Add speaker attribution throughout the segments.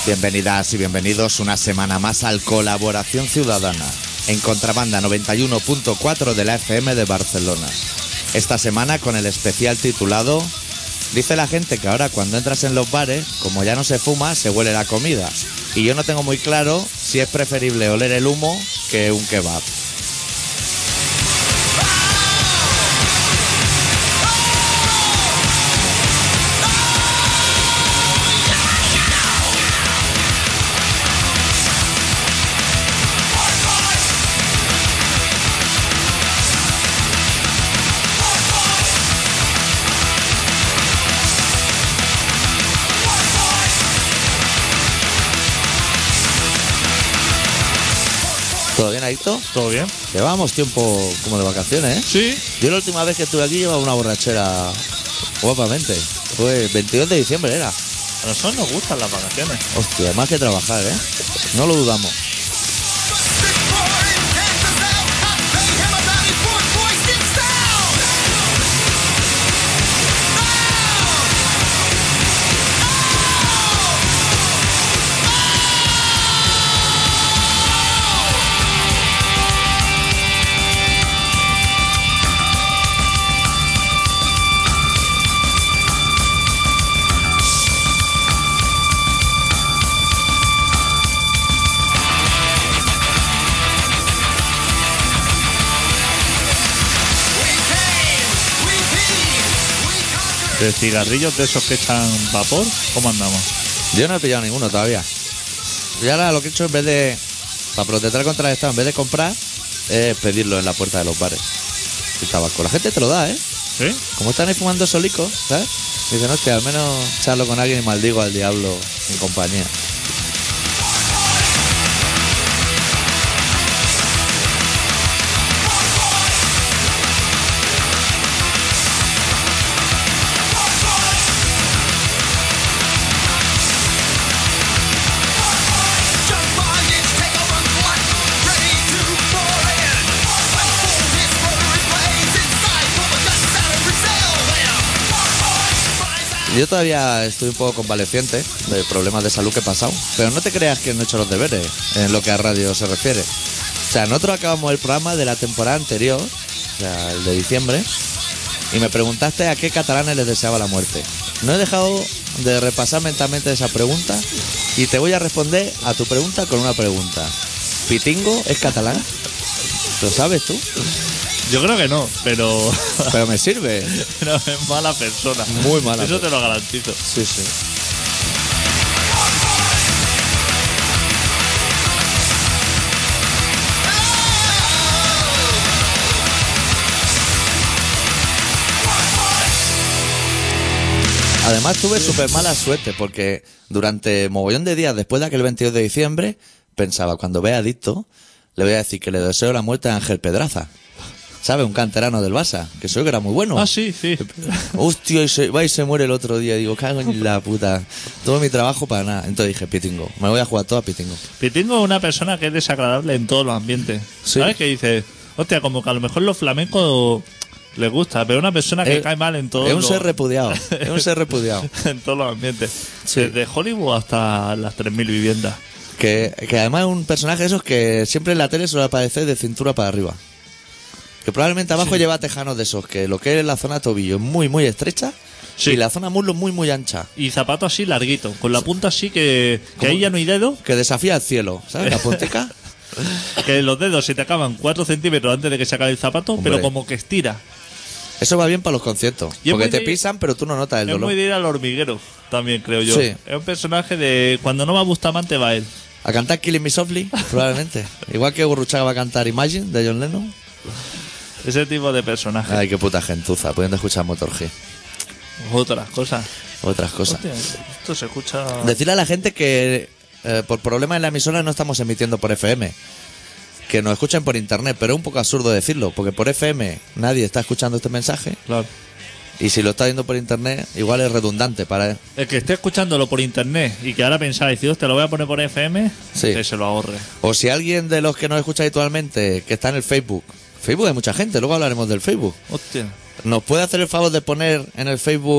Speaker 1: Bienvenidas y bienvenidos una semana más al Colaboración Ciudadana en Contrabanda 91.4 de la FM de Barcelona. Esta semana con el especial titulado Dice la gente que ahora cuando entras en los bares, como ya no se fuma, se huele la comida. Y yo no tengo muy claro si es preferible oler el humo que un kebab. ¿Todo bien, Adicto?
Speaker 2: ¿Todo bien?
Speaker 1: Llevábamos tiempo como de vacaciones, ¿eh?
Speaker 2: Sí.
Speaker 1: Yo la última vez que estuve aquí llevaba una borrachera guapamente. Fue 22 de diciembre era.
Speaker 2: A nosotros nos gustan las vacaciones.
Speaker 1: Hostia, más que trabajar, ¿eh? No lo dudamos.
Speaker 2: ¿De cigarrillos de esos que echan vapor? ¿Cómo andamos?
Speaker 1: Yo no he pillado ninguno todavía. Y ahora lo que he hecho en vez de, para protestar contra el Estado, en vez de comprar, es pedirlo en la puerta de los bares. El tabaco. La gente te lo da, ¿eh?
Speaker 2: ¿Sí?
Speaker 1: Como están ahí fumando solicos, ¿sabes? Dicen, hostia, al menos charlo con alguien y maldigo al diablo en compañía. Yo todavía estoy un poco convaleciente de problemas de salud que he pasado, pero no te creas que no he hecho los deberes en lo que a radio se refiere. O sea, nosotros acabamos el programa de la temporada anterior, o sea, el de diciembre, y me preguntaste a qué catalanes les deseaba la muerte. No he dejado de repasar mentalmente esa pregunta y te voy a responder a tu pregunta con una pregunta. ¿Pitingo es catalán? ¿Lo sabes tú?
Speaker 2: Yo creo que no, pero...
Speaker 1: Pero me sirve.
Speaker 2: No, es mala persona.
Speaker 1: Muy mala.
Speaker 2: Eso te lo garantizo.
Speaker 1: Sí, sí. Además tuve súper mala suerte porque durante mogollón de días después de aquel 22 de diciembre pensaba, cuando vea Adicto, le voy a decir que le deseo la muerte a Ángel Pedraza. ¿Sabes? Un canterano del Barça, que soy que era muy bueno.
Speaker 2: Ah, sí, sí.
Speaker 1: Hostia, y se muere el otro día. Digo, cago en la puta. Todo mi trabajo para nada. Entonces dije, Pitingo. Me voy a jugar todo a Pitingo.
Speaker 2: Pitingo es una persona que es desagradable en todos los ambientes.
Speaker 1: Sí.
Speaker 2: ¿Sabes? Que dice, hostia, como que a lo mejor los flamencos les gusta, pero una persona que cae mal en todos
Speaker 1: Es un
Speaker 2: los...
Speaker 1: ser repudiado. Es un ser repudiado.
Speaker 2: en todos los ambientes.
Speaker 1: Sí.
Speaker 2: Desde Hollywood hasta las 3.000 viviendas.
Speaker 1: Que además es un personaje de esos que siempre en la tele suele aparecer de cintura para arriba. Que probablemente abajo lleva tejanos de esos, que lo que es la zona tobillo es muy, muy estrecha.
Speaker 2: Sí.
Speaker 1: Y la zona muslo muy, muy ancha.
Speaker 2: Y zapato así larguito, con la punta así que ahí ya no hay dedo,
Speaker 1: Que desafía al cielo, ¿sabes? La puntica.
Speaker 2: que los dedos se te acaban 4 centímetros antes de que se acabe el zapato,
Speaker 1: Hombre.
Speaker 2: pero como que estira.
Speaker 1: Eso va bien para los conciertos.
Speaker 2: Y es
Speaker 1: Porque
Speaker 2: muy
Speaker 1: te
Speaker 2: de-
Speaker 1: pisan, pero tú no notas el
Speaker 2: Es
Speaker 1: dolor.
Speaker 2: muy de ir al hormiguero, también creo yo.
Speaker 1: Sí.
Speaker 2: Es un personaje de cuando no va Bustamante va él.
Speaker 1: A cantar Killing Me Softly, probablemente. Igual que Gurruchaga va a cantar Imagine, de John Lennon.
Speaker 2: Ese tipo de personaje.
Speaker 1: Ay, qué puta gentuza, pudiendo escuchar Motor G.
Speaker 2: Otras cosas.
Speaker 1: Otras cosas.
Speaker 2: Hostia, esto se escucha...
Speaker 1: Decirle a la gente que por problemas en la emisora no estamos emitiendo por FM. Que nos escuchen por internet, pero es un poco absurdo decirlo, porque por FM nadie está escuchando este mensaje.
Speaker 2: Claro.
Speaker 1: Y si lo está viendo por internet, igual es redundante para él.
Speaker 2: El que esté escuchándolo por internet y que ahora pensáis, si te lo voy a poner por FM,
Speaker 1: Sí.
Speaker 2: que se lo ahorre.
Speaker 1: O si alguien de los que nos escucha habitualmente, que está en el Facebook, Facebook hay mucha gente, luego hablaremos del Facebook,
Speaker 2: Hostia.
Speaker 1: ¿nos puede hacer el favor de poner en el Facebook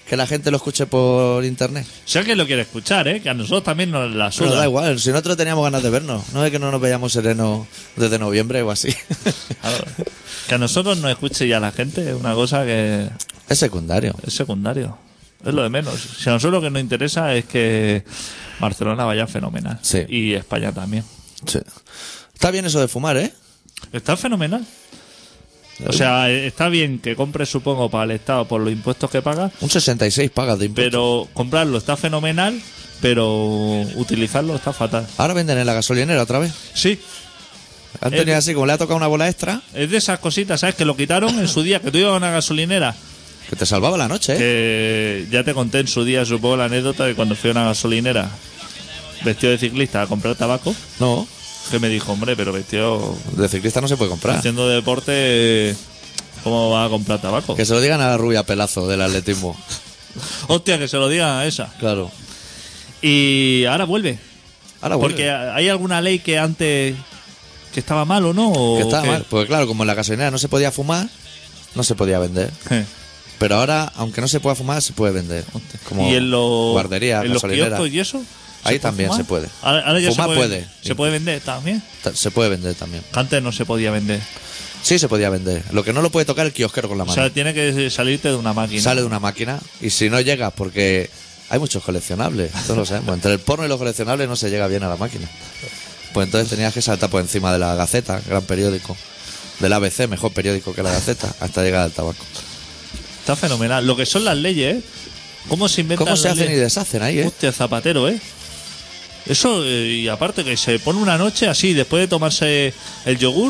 Speaker 1: que la gente lo escuche por internet.
Speaker 2: Si alguien lo quiere escuchar, que a nosotros también nos la
Speaker 1: Pero
Speaker 2: suda.
Speaker 1: da igual, si nosotros teníamos ganas de vernos, no es que no nos veíamos serenos desde noviembre o así.
Speaker 2: Claro. Que a nosotros nos escuche ya la gente es una cosa que
Speaker 1: Es secundario.
Speaker 2: es secundario. Es lo de menos. Si a nosotros lo que nos interesa es que Barcelona vaya fenomenal.
Speaker 1: Sí.
Speaker 2: Y España también.
Speaker 1: Sí. Está bien eso de fumar, ¿eh?
Speaker 2: Está fenomenal. O sea, está bien que compres, supongo, para el Estado por los impuestos que pagas,
Speaker 1: Un 66 pagas de impuestos.
Speaker 2: pero comprarlo está fenomenal, pero utilizarlo está fatal.
Speaker 1: Ahora venden en la gasolinera otra vez.
Speaker 2: Sí,
Speaker 1: Han tenido así, como le ha tocado una bola extra,
Speaker 2: es de esas cositas, ¿sabes? Que lo quitaron en su día, que tú ibas a una gasolinera,
Speaker 1: que te salvaba la noche, ¿eh?
Speaker 2: que ya te conté en su día, supongo, la anécdota de cuando fui a una gasolinera vestido de ciclista a comprar tabaco,
Speaker 1: No,
Speaker 2: que me dijo, hombre, pero vestido
Speaker 1: de ciclista no se puede comprar.
Speaker 2: haciendo deporte, ¿cómo va a comprar tabaco?
Speaker 1: Que se lo digan a la rubia Pelazo del atletismo.
Speaker 2: Hostia, que se lo digan a esa.
Speaker 1: Claro.
Speaker 2: Y ahora vuelve.
Speaker 1: Ahora vuelve.
Speaker 2: Porque hay alguna ley que antes que estaba mal o no. ¿O
Speaker 1: Que estaba
Speaker 2: qué?
Speaker 1: mal. Porque claro, como en la gasolinera no se podía fumar, no se podía vender. Pero ahora, aunque no se pueda fumar, se puede vender. Como
Speaker 2: y en los
Speaker 1: guardería,
Speaker 2: en los
Speaker 1: gasolinera.
Speaker 2: kioscos y eso.
Speaker 1: Ahí
Speaker 2: puede
Speaker 1: también
Speaker 2: fumar?
Speaker 1: se puede.
Speaker 2: Ahora ya
Speaker 1: Fumar
Speaker 2: se
Speaker 1: puede.
Speaker 2: Se puede vender también.
Speaker 1: Se puede vender también.
Speaker 2: Que antes no se podía vender.
Speaker 1: Sí, se podía vender. Lo que no lo puede tocar el kiosquero con la
Speaker 2: O
Speaker 1: mano.
Speaker 2: sea, tiene que salirte de una máquina.
Speaker 1: Sale de una máquina y si no llega, porque hay muchos coleccionables, todos lo sabemos. Entre el porno y los coleccionables no se llega bien a la máquina. Pues entonces tenías que saltar por encima de la Gaceta, gran periódico, del ABC, mejor periódico que la Gaceta, hasta llegar al tabaco.
Speaker 2: Está fenomenal. Lo que son las leyes, ¿eh? ¿Cómo se inventan
Speaker 1: ¿Cómo se
Speaker 2: las
Speaker 1: hacen y
Speaker 2: leyes?
Speaker 1: deshacen ahí, eh?
Speaker 2: Hostia, Zapatero, ¿eh? Eso, y aparte que se pone una noche así, después de tomarse el yogur,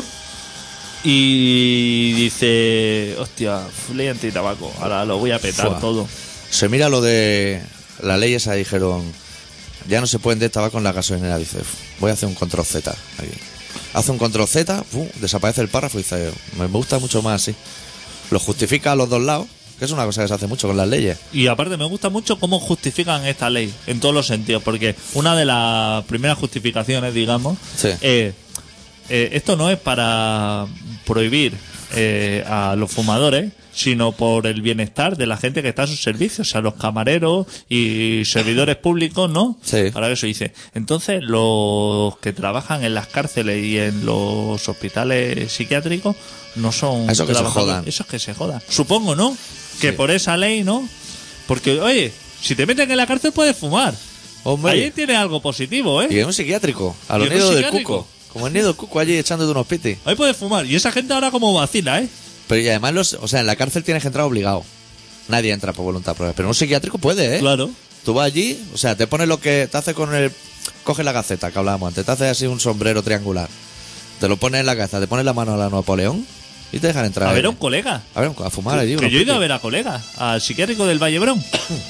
Speaker 2: y dice, hostia, ley anti-tabaco, ahora lo voy a petar
Speaker 1: Fua.
Speaker 2: todo.
Speaker 1: Se mira lo de la ley esa, dijeron, ya no se puede vender tabaco en la gasolinera. Dice, voy a hacer un control Z aquí. Hace un control Z, desaparece el párrafo y dice, me gusta mucho más así. Lo justifica a los dos lados, que es una cosa que se hace mucho con las leyes.
Speaker 2: Y aparte me gusta mucho cómo justifican esta ley, en todos los sentidos, porque una de las primeras justificaciones, digamos,
Speaker 1: Sí.
Speaker 2: esto no es para prohibir a los fumadores, sino por el bienestar de la gente que está a sus servicios, o sea, los camareros y servidores públicos, ¿no?
Speaker 1: Sí.
Speaker 2: Para eso dice. Entonces, los que trabajan en las cárceles y en los hospitales psiquiátricos no son
Speaker 1: Eso que se
Speaker 2: trabajadores-
Speaker 1: jodan.
Speaker 2: Eso es que se jodan. Supongo, ¿no? Que
Speaker 1: Sí.
Speaker 2: por esa ley, ¿no? Porque, oye, si te meten en la cárcel puedes fumar.
Speaker 1: Hombre.
Speaker 2: Ahí tiene algo positivo, ¿eh?
Speaker 1: Y en un psiquiátrico, a los
Speaker 2: Y en un
Speaker 1: nidos del
Speaker 2: psiquiátrico.
Speaker 1: cuco. Como el nido del cuco allí echándote unos pitis.
Speaker 2: Ahí puedes fumar. Y esa gente ahora como vacila, ¿eh?
Speaker 1: Pero y además, o sea, en la cárcel tienes que entrar obligado. Nadie entra por voluntad propia. Pero en un psiquiátrico puede, ¿eh?
Speaker 2: Claro.
Speaker 1: Tú vas allí, o sea, te pones lo que te hace con el... Coges la Gaceta que hablábamos antes, te hace así un sombrero triangular. Te lo pones en la cabeza, te pones la mano a la Napoleón y te dejan entrar.
Speaker 2: A ver a
Speaker 1: ahí.
Speaker 2: un colega.
Speaker 1: A ver, a fumar allí.
Speaker 2: Que
Speaker 1: unos
Speaker 2: yo he ido a
Speaker 1: pitis.
Speaker 2: ver a colegas, al psiquiátrico del Vallebrón.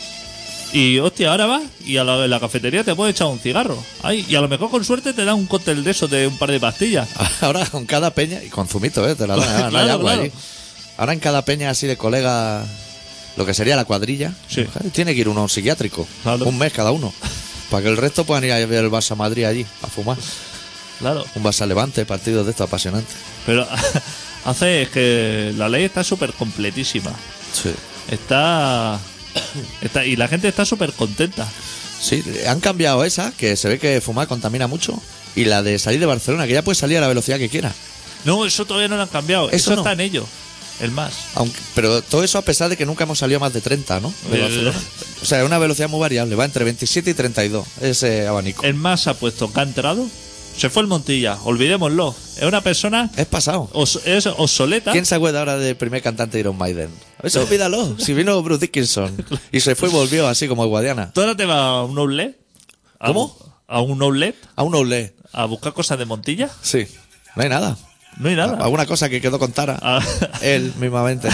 Speaker 2: Y hostia, ahora vas y a en la cafetería te puedes echar un cigarro. Ahí, y a lo mejor con suerte te dan un cóctel de esos de un par de pastillas.
Speaker 1: Ahora con cada peña, y con zumito, te la dan, no hay
Speaker 2: Claro,
Speaker 1: agua
Speaker 2: claro.
Speaker 1: allí. Ahora en cada peña así de colega, lo que sería la cuadrilla,
Speaker 2: Sí.
Speaker 1: tiene que ir uno a un psiquiátrico.
Speaker 2: Claro.
Speaker 1: Un mes cada uno. Para que el resto puedan ir a ver el Barça Madrid allí, a fumar.
Speaker 2: Claro.
Speaker 1: Un Barça Levante, partidos de estos apasionantes.
Speaker 2: Pero hace es que la ley está súper completísima.
Speaker 1: Sí.
Speaker 2: Está y la gente está súper contenta.
Speaker 1: Sí, han cambiado esa, que se ve que fumar contamina mucho, y la de salir de Barcelona, que ya puedes salir a la velocidad que quieras.
Speaker 2: No, eso todavía no lo han cambiado.
Speaker 1: Eso
Speaker 2: Eso
Speaker 1: no.
Speaker 2: está en ello. El más.
Speaker 1: Pero todo eso a pesar de que nunca hemos salido más de 30, ¿no? De Barcelona. O sea, es una velocidad muy variable, va entre 27 y 32, ese abanico.
Speaker 2: El más ha puesto que ha entrado. Se fue el Montilla, olvidémoslo. Es una persona
Speaker 1: Es pasado.
Speaker 2: es obsoleta.
Speaker 1: ¿Quién se acuerda ahora del primer cantante de Iron Maiden? Eso olvídalo. Si vino Bruce Dickinson y se fue y volvió así como Guadiana.
Speaker 2: ¿Tú ahora te vas a un outlet?
Speaker 1: ¿Cómo?
Speaker 2: ¿A un outlet?
Speaker 1: A un Olé.
Speaker 2: ¿A buscar cosas de Montilla?
Speaker 1: Sí. No hay nada.
Speaker 2: No hay nada.
Speaker 1: Alguna cosa que quedó con Tara.
Speaker 2: A-
Speaker 1: Él mismamente.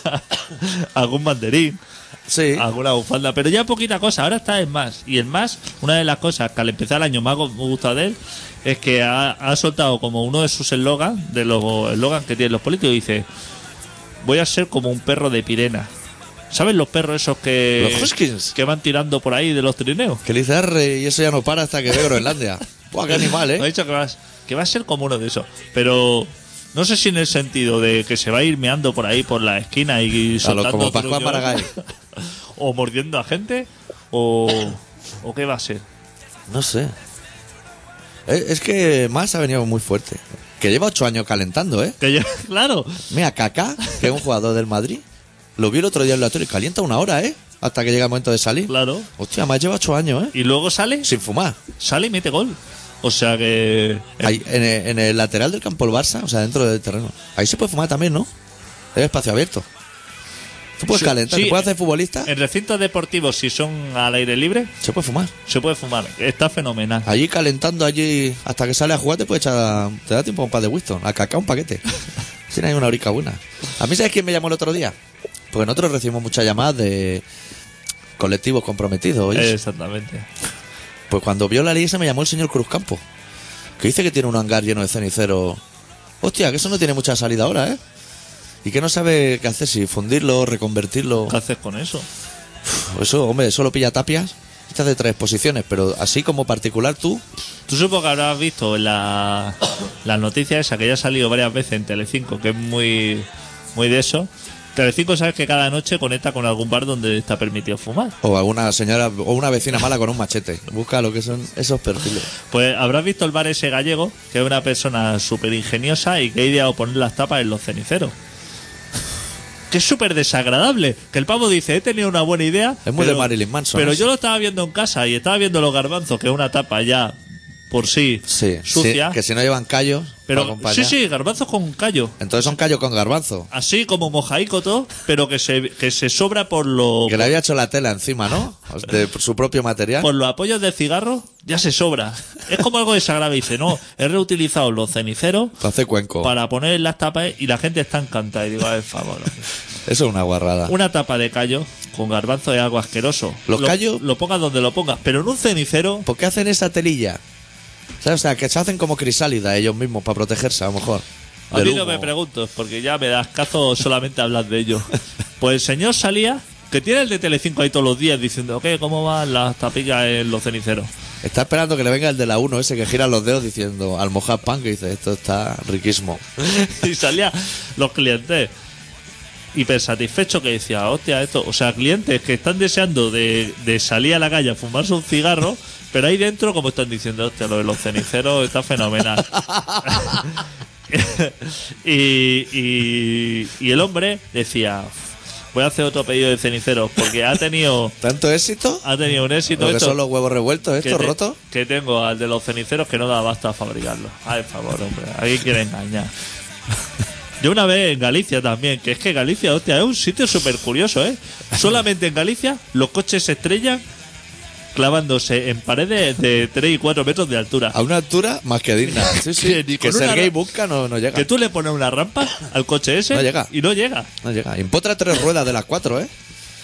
Speaker 2: Algún banderín,
Speaker 1: Sí.
Speaker 2: alguna bufanda, pero ya poquita cosa. Ahora está en más. Y en más, una de las cosas que al empezar el año más me gusta de él es que ha soltado como uno de sus eslogans, de los eslogans que tienen los políticos, dice: voy a ser como un perro de Pirena. ¿Sabes los perros esos
Speaker 1: Los Huskies.
Speaker 2: que van tirando por ahí de los trineos?
Speaker 1: Que le dice arre y eso ya no para hasta que ve Groenlandia. Buah, qué animal,
Speaker 2: Ha
Speaker 1: ¿eh?
Speaker 2: dicho que va a ser como uno de esos. Pero no sé si en el sentido de que se va a ir meando por ahí por la esquina y
Speaker 1: A lo
Speaker 2: soltando
Speaker 1: como
Speaker 2: otro
Speaker 1: Pascual
Speaker 2: que
Speaker 1: Maragall.
Speaker 2: o mordiendo a gente, o qué va a ser.
Speaker 1: No sé. Es que Mas ha venido muy fuerte. Que lleva 8 años calentando, ¿eh?
Speaker 2: Claro.
Speaker 1: Mira, Kaká, que es un jugador del Madrid, lo vi el otro día en la tele y calienta 1 hora, ¿eh? Hasta que llega el momento de salir.
Speaker 2: Claro.
Speaker 1: Hostia, Mas lleva 8 años, ¿eh?
Speaker 2: Y luego sale
Speaker 1: Sin fumar.
Speaker 2: y mete gol. O sea que...
Speaker 1: Ahí, en el lateral del campo el Barça, o sea, dentro del terreno. Ahí se puede fumar también, ¿no? Es espacio abierto. Tú puedes
Speaker 2: Sí,
Speaker 1: calentar,
Speaker 2: sí,
Speaker 1: ¿te puedes hacer futbolista?
Speaker 2: En recintos deportivos, si son al aire libre,
Speaker 1: Se puede fumar.
Speaker 2: se puede fumar. Está fenomenal.
Speaker 1: Allí calentando, allí, hasta que sale a jugar, te puede echar, te da tiempo a un par de Winston, a Kaká un paquete. Tiene ahí una horica buena. A mí, ¿sabes quién me llamó el otro día? Porque nosotros recibimos muchas llamadas de colectivos comprometidos, ¿oyes?
Speaker 2: Exactamente.
Speaker 1: Pues cuando vio la ley esa me llamó el señor Cruzcampo, que dice que tiene un hangar lleno de ceniceros. Hostia, que eso no tiene mucha salida ahora, ¿eh? Y que no sabe qué hacer, si fundirlo, reconvertirlo.
Speaker 2: ¿Qué haces con eso?
Speaker 1: Eso, hombre, eso lo pilla Tapias. Este hace 3 exposiciones, pero así como particular tú,
Speaker 2: Tú supongo que habrás visto la noticia esa que ya ha salido varias veces en Telecinco, que es muy de eso. Telecinco sabes que cada noche conecta con algún bar donde está permitido fumar.
Speaker 1: o alguna señora o una vecina mala con un machete. Busca lo que son esos perfiles.
Speaker 2: Pues habrás visto el bar ese gallego, que es una persona súper ingeniosa y que ha ideado poner las tapas en los ceniceros. Que es súper desagradable. Que el pavo dice, he tenido una buena idea.
Speaker 1: Es muy de Marilyn Manson,
Speaker 2: Pero
Speaker 1: ¿no?
Speaker 2: yo lo estaba viendo en casa y estaba viendo los garbanzos, que es una tapa ya por sí,
Speaker 1: Sí,
Speaker 2: sucia.
Speaker 1: sí, que si no llevan callos para
Speaker 2: Pero
Speaker 1: acompañar.
Speaker 2: sí, garbanzos con callo.
Speaker 1: Entonces son callos con garbanzo.
Speaker 2: Así como mojaico todo, pero que se sobra por lo
Speaker 1: Que le había hecho la tela encima, ¿no? De su propio material.
Speaker 2: por los apoyos del cigarro, ya se sobra. Es como algo desagradable. Dice, no, he reutilizado los ceniceros
Speaker 1: Para hacer cuenco.
Speaker 2: para poner las tapas y la gente está encantada. Y digo, a ver, favor. Hombre.
Speaker 1: Eso es una guarrada.
Speaker 2: Una tapa de callo con garbanzo es algo asqueroso.
Speaker 1: Los callos-
Speaker 2: lo pongas donde lo pongas, pero en un cenicero,
Speaker 1: ¿Por qué hacen esa telilla? ¿Sabes? O sea, que se hacen como crisálidas ellos mismos para protegerse, a lo mejor.
Speaker 2: a
Speaker 1: del
Speaker 2: mí no
Speaker 1: humo.
Speaker 2: me pregunto, porque ya me das cazo solamente hablar de ello. Pues el señor salía, que tiene el de Telecinco ahí todos los días diciendo, ¿qué? ¿Cómo van las tapillas en los ceniceros?
Speaker 1: Está esperando que le venga el de la 1 ese que gira los dedos diciendo al mojar pan, que dice, esto está riquísimo.
Speaker 2: Y salía los clientes hiper satisfechos que decía, hostia, esto, o sea, clientes que están deseando de salir a la calle a fumarse un cigarro, pero ahí dentro como están diciendo, hostia, lo de los ceniceros está fenomenal. y el hombre decía, voy a hacer otro pedido de ceniceros porque ha tenido
Speaker 1: ¿Tanto éxito?
Speaker 2: un éxito
Speaker 1: Lo que
Speaker 2: esto
Speaker 1: son los huevos revueltos,
Speaker 2: que
Speaker 1: estos
Speaker 2: te-
Speaker 1: rotos.
Speaker 2: que tengo al de los ceniceros que no da basta a fabricarlo. Ay, por favor, hombre, alguien quiere engañar. Yo una vez en Galicia también, que es que Galicia, hostia, es un sitio súper curioso, ¿eh? Solamente en Galicia los coches se estrellan clavándose en paredes de 3 y 4 metros de altura.
Speaker 1: A una altura más que digna. Sí, sí.
Speaker 2: Que ni
Speaker 1: Que
Speaker 2: con una
Speaker 1: Sergei
Speaker 2: ra-
Speaker 1: busca no llega.
Speaker 2: Que tú le pones una rampa al coche ese
Speaker 1: No llega.
Speaker 2: y no llega.
Speaker 1: No llega. Impotra 3 ruedas de las 4, ¿eh?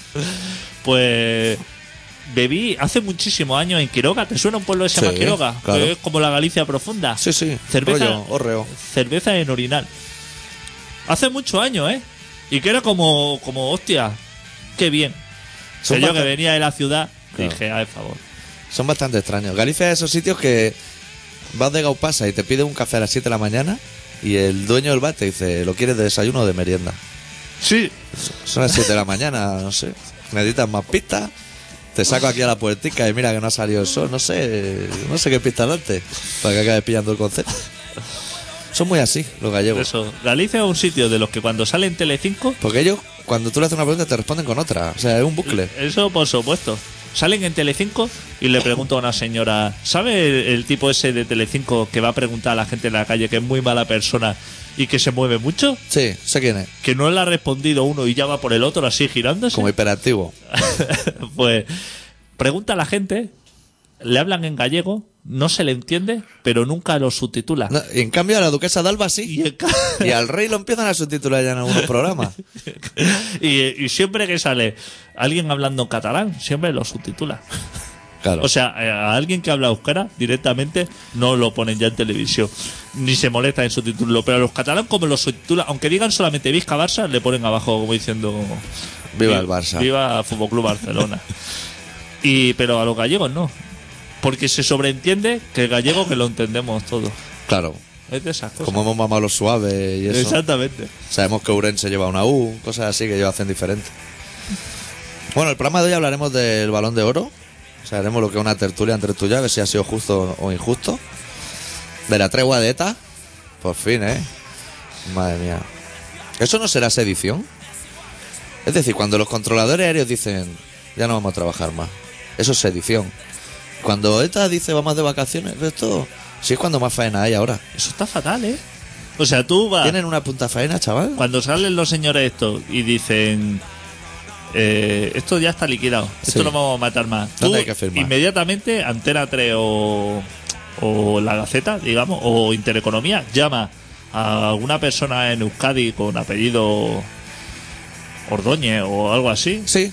Speaker 2: Pues bebí hace muchísimos años en Quiroga. ¿Te suena un pueblo que se llama
Speaker 1: Sí,
Speaker 2: Quiroga?
Speaker 1: claro.
Speaker 2: Que es como la Galicia profunda.
Speaker 1: Sí, sí.
Speaker 2: Cerveza,
Speaker 1: Rollo, hórreo.
Speaker 2: cerveza en Orinal. Hace muchos años, ¿eh? Y que era como hostia, qué bien.
Speaker 1: Son
Speaker 2: Que yo que
Speaker 1: bastante-
Speaker 2: venía de la ciudad,
Speaker 1: Claro.
Speaker 2: dije, a favor.
Speaker 1: Son bastante extraños. Galicia es esos sitios que vas de Gaupasa y te pide un café a las 7 de la mañana y el dueño del bar te dice, ¿lo quieres de desayuno o de merienda?
Speaker 2: Sí,
Speaker 1: Son las 7 de la mañana, no sé. Necesitas más pistas. Te saco aquí a la puertica y mira que no ha salido el sol. No sé qué pista darte para que acabes pillando el concepto. Son muy así, los gallegos.
Speaker 2: eso. Galicia es un sitio de los que cuando salen Telecinco,
Speaker 1: Porque ellos, cuando tú le haces una pregunta, te responden con otra. O sea, es un bucle.
Speaker 2: eso por supuesto. Salen en Telecinco y le pregunto a una señora, ¿sabe el tipo ese de Telecinco que va a preguntar a la gente en la calle que es muy mala persona y que se mueve mucho?
Speaker 1: Sí, sé quién es.
Speaker 2: Que no le ha respondido uno y ya va por el otro así girándose.
Speaker 1: Como hiperactivo.
Speaker 2: Pues pregunta a la gente, le hablan en gallego, no se le entiende, pero nunca lo subtitula.
Speaker 1: No, y en cambio a la duquesa de Alba sí.
Speaker 2: Y, en ca-
Speaker 1: Y al rey lo empiezan a subtitular ya en algunos programas.
Speaker 2: y siempre que sale alguien hablando en catalán, siempre lo subtitula.
Speaker 1: Claro.
Speaker 2: O sea, a alguien que habla euskera directamente no lo ponen ya en televisión, ni se molesta en subtitularlo. Pero a los catalanes, como lo subtitulan, aunque digan solamente Vizca Barça, le ponen abajo como diciendo
Speaker 1: Viva el Barça.
Speaker 2: Viva Fútbol Club Barcelona. Pero a los gallegos no. Porque se sobreentiende que el gallego que lo entendemos todo.
Speaker 1: Claro.
Speaker 2: Es de esas cosas.
Speaker 1: Como hemos mamado los suaves y eso.
Speaker 2: Exactamente.
Speaker 1: Sabemos que Urense lleva una U, cosas así que ellos hacen diferente. Bueno, el programa de hoy hablaremos del Balón de Oro. O sea, haremos lo que es una tertulia entre tú y yo, a ver si ha sido justo o injusto. De la tregua de ETA. Por fin, ¿eh? Madre mía. ¿Eso no será sedición? Es decir, cuando los controladores aéreos dicen ya no vamos a trabajar más, eso es sedición. Cuando ETA dice vamos de vacaciones, esto sí es cuando más faena hay ahora.
Speaker 2: Eso está fatal, ¿eh? O sea, tú vas...
Speaker 1: ¿Tienen una punta faena, chaval?
Speaker 2: Cuando salen los señores estos y dicen... esto ya está liquidado, esto
Speaker 1: Sí.
Speaker 2: no vamos a matar más.
Speaker 1: ¿Dónde
Speaker 2: Tú,
Speaker 1: hay que firmar?
Speaker 2: inmediatamente, Antena 3 o La Gaceta, digamos, o Intereconomía, llama a alguna persona en Euskadi con apellido Ordóñez o algo así
Speaker 1: Sí,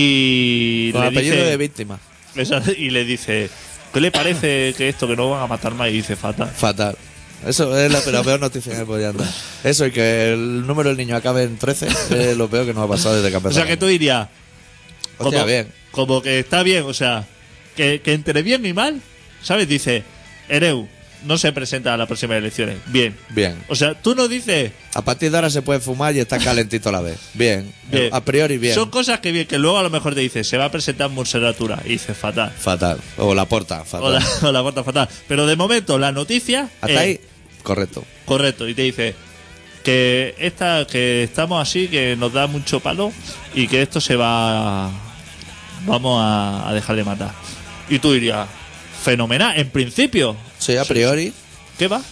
Speaker 2: y
Speaker 1: con
Speaker 2: le
Speaker 1: apellido
Speaker 2: dice,
Speaker 1: de víctima.
Speaker 2: y le dice, ¿qué le parece que esto que no van a matar más? Y dice, fatal.
Speaker 1: Fatal. Eso es la peor noticia que podía andar. Eso y que el número del niño acabe en 13 es lo peor que nos ha pasado desde que
Speaker 2: O
Speaker 1: empezó.
Speaker 2: sea, que tú dirías,
Speaker 1: Hostia, bien.
Speaker 2: como que está bien, o sea, que entre bien y mal, ¿sabes? Dice, Ereu no se presenta a las próximas elecciones. Bien.
Speaker 1: Bien.
Speaker 2: O sea, tú no dices...
Speaker 1: A partir de ahora se puede fumar y está calentito a la vez. Bien.
Speaker 2: Bien.
Speaker 1: A priori bien.
Speaker 2: Son cosas que bien, que luego a lo mejor te dice, se va a presentar Montserrat Tura. Y dice, fatal.
Speaker 1: Fatal. O la porta, fatal.
Speaker 2: O la corta fatal. Pero de momento, la noticia...
Speaker 1: Hasta ahí, correcto.
Speaker 2: Correcto. Y te dice que que estamos así, que nos da mucho palo y que esto se va... Vamos a dejar de matar. Y tú dirías, fenomenal, en principio.
Speaker 1: Sí, a priori.
Speaker 2: ¿Qué va?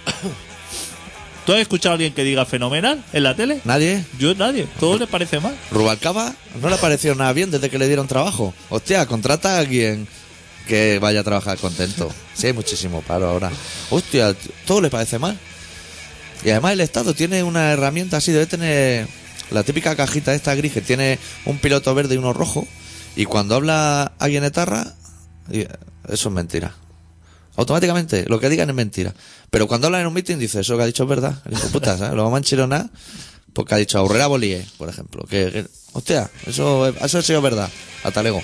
Speaker 2: ¿Tú has escuchado a alguien que diga fenomenal en la tele?
Speaker 1: Nadie.
Speaker 2: Yo nadie. ¿Todo le parece mal?
Speaker 1: Rubalcaba no le pareció nada bien desde que le dieron trabajo. Hostia, contrata a alguien que vaya a trabajar contento. Sí, hay muchísimo paro ahora. Hostia, todo le parece mal. Y además el Estado tiene una herramienta así, debe tener la típica cajita esta gris que tiene un piloto verde y uno rojo. Y cuando habla alguien etarra, eso es mentira. Automáticamente, lo que digan es mentira. Pero cuando hablan en un meeting dice, eso que ha dicho es verdad. El hijo de puta, ¿sabes? Lo vamos a enchironar porque ha dicho Aurrera Bolíe, por ejemplo. Hostia, eso ha sido verdad. A talego.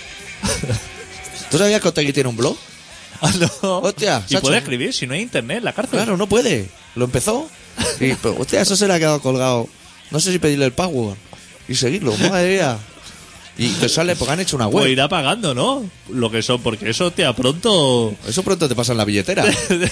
Speaker 1: ¿Tú sabías que Otegui tiene un blog?
Speaker 2: Ah, no.
Speaker 1: Hostia,
Speaker 2: Y
Speaker 1: Sacho.
Speaker 2: puede escribir si no hay internet en la cárcel.
Speaker 1: Claro, no puede. Lo empezó. Y, pero, hostia, eso se le ha quedado colgado. No sé si pedirle el password y seguirlo. Madre mía. Y te sale porque han hecho una
Speaker 2: Pues
Speaker 1: web.
Speaker 2: irá pagando, ¿no? Lo que son, porque eso, tía, pronto
Speaker 1: Eso pronto te pasa en la billetera.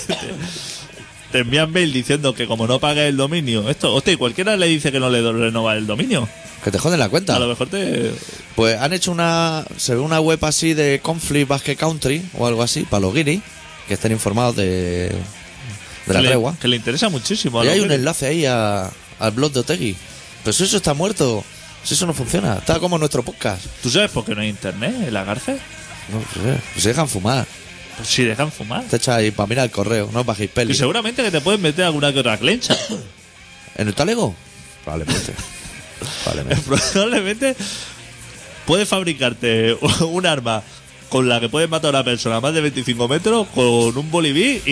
Speaker 2: te envían mail diciendo que como no pagues el dominio, esto, hostia, y cualquiera le dice que no le renova el dominio.
Speaker 1: Que te joden la cuenta.
Speaker 2: A lo mejor te...
Speaker 1: Pues han hecho se ve una web así de Conflict Basque Country o algo así, para los guiris, que estén informados de la tregua.
Speaker 2: Que le interesa muchísimo. a
Speaker 1: Y
Speaker 2: los
Speaker 1: hay un
Speaker 2: guiris.
Speaker 1: enlace ahí al blog de Otegui. Pero si eso está muerto, si eso no funciona, está como nuestro podcast.
Speaker 2: ¿Tú sabes por qué no hay internet en la cárcel?
Speaker 1: No sé, pues se dejan fumar.
Speaker 2: Pues si dejan fumar.
Speaker 1: Te echa ahí para mirar el correo, no bajéis
Speaker 2: Y
Speaker 1: peli.
Speaker 2: seguramente que te pueden meter alguna que otra clencha.
Speaker 1: ¿En el talego? Probablemente. Probablemente.
Speaker 2: Probablemente puedes fabricarte un arma con la que puedes matar a una persona a más de 25 metros con un boliví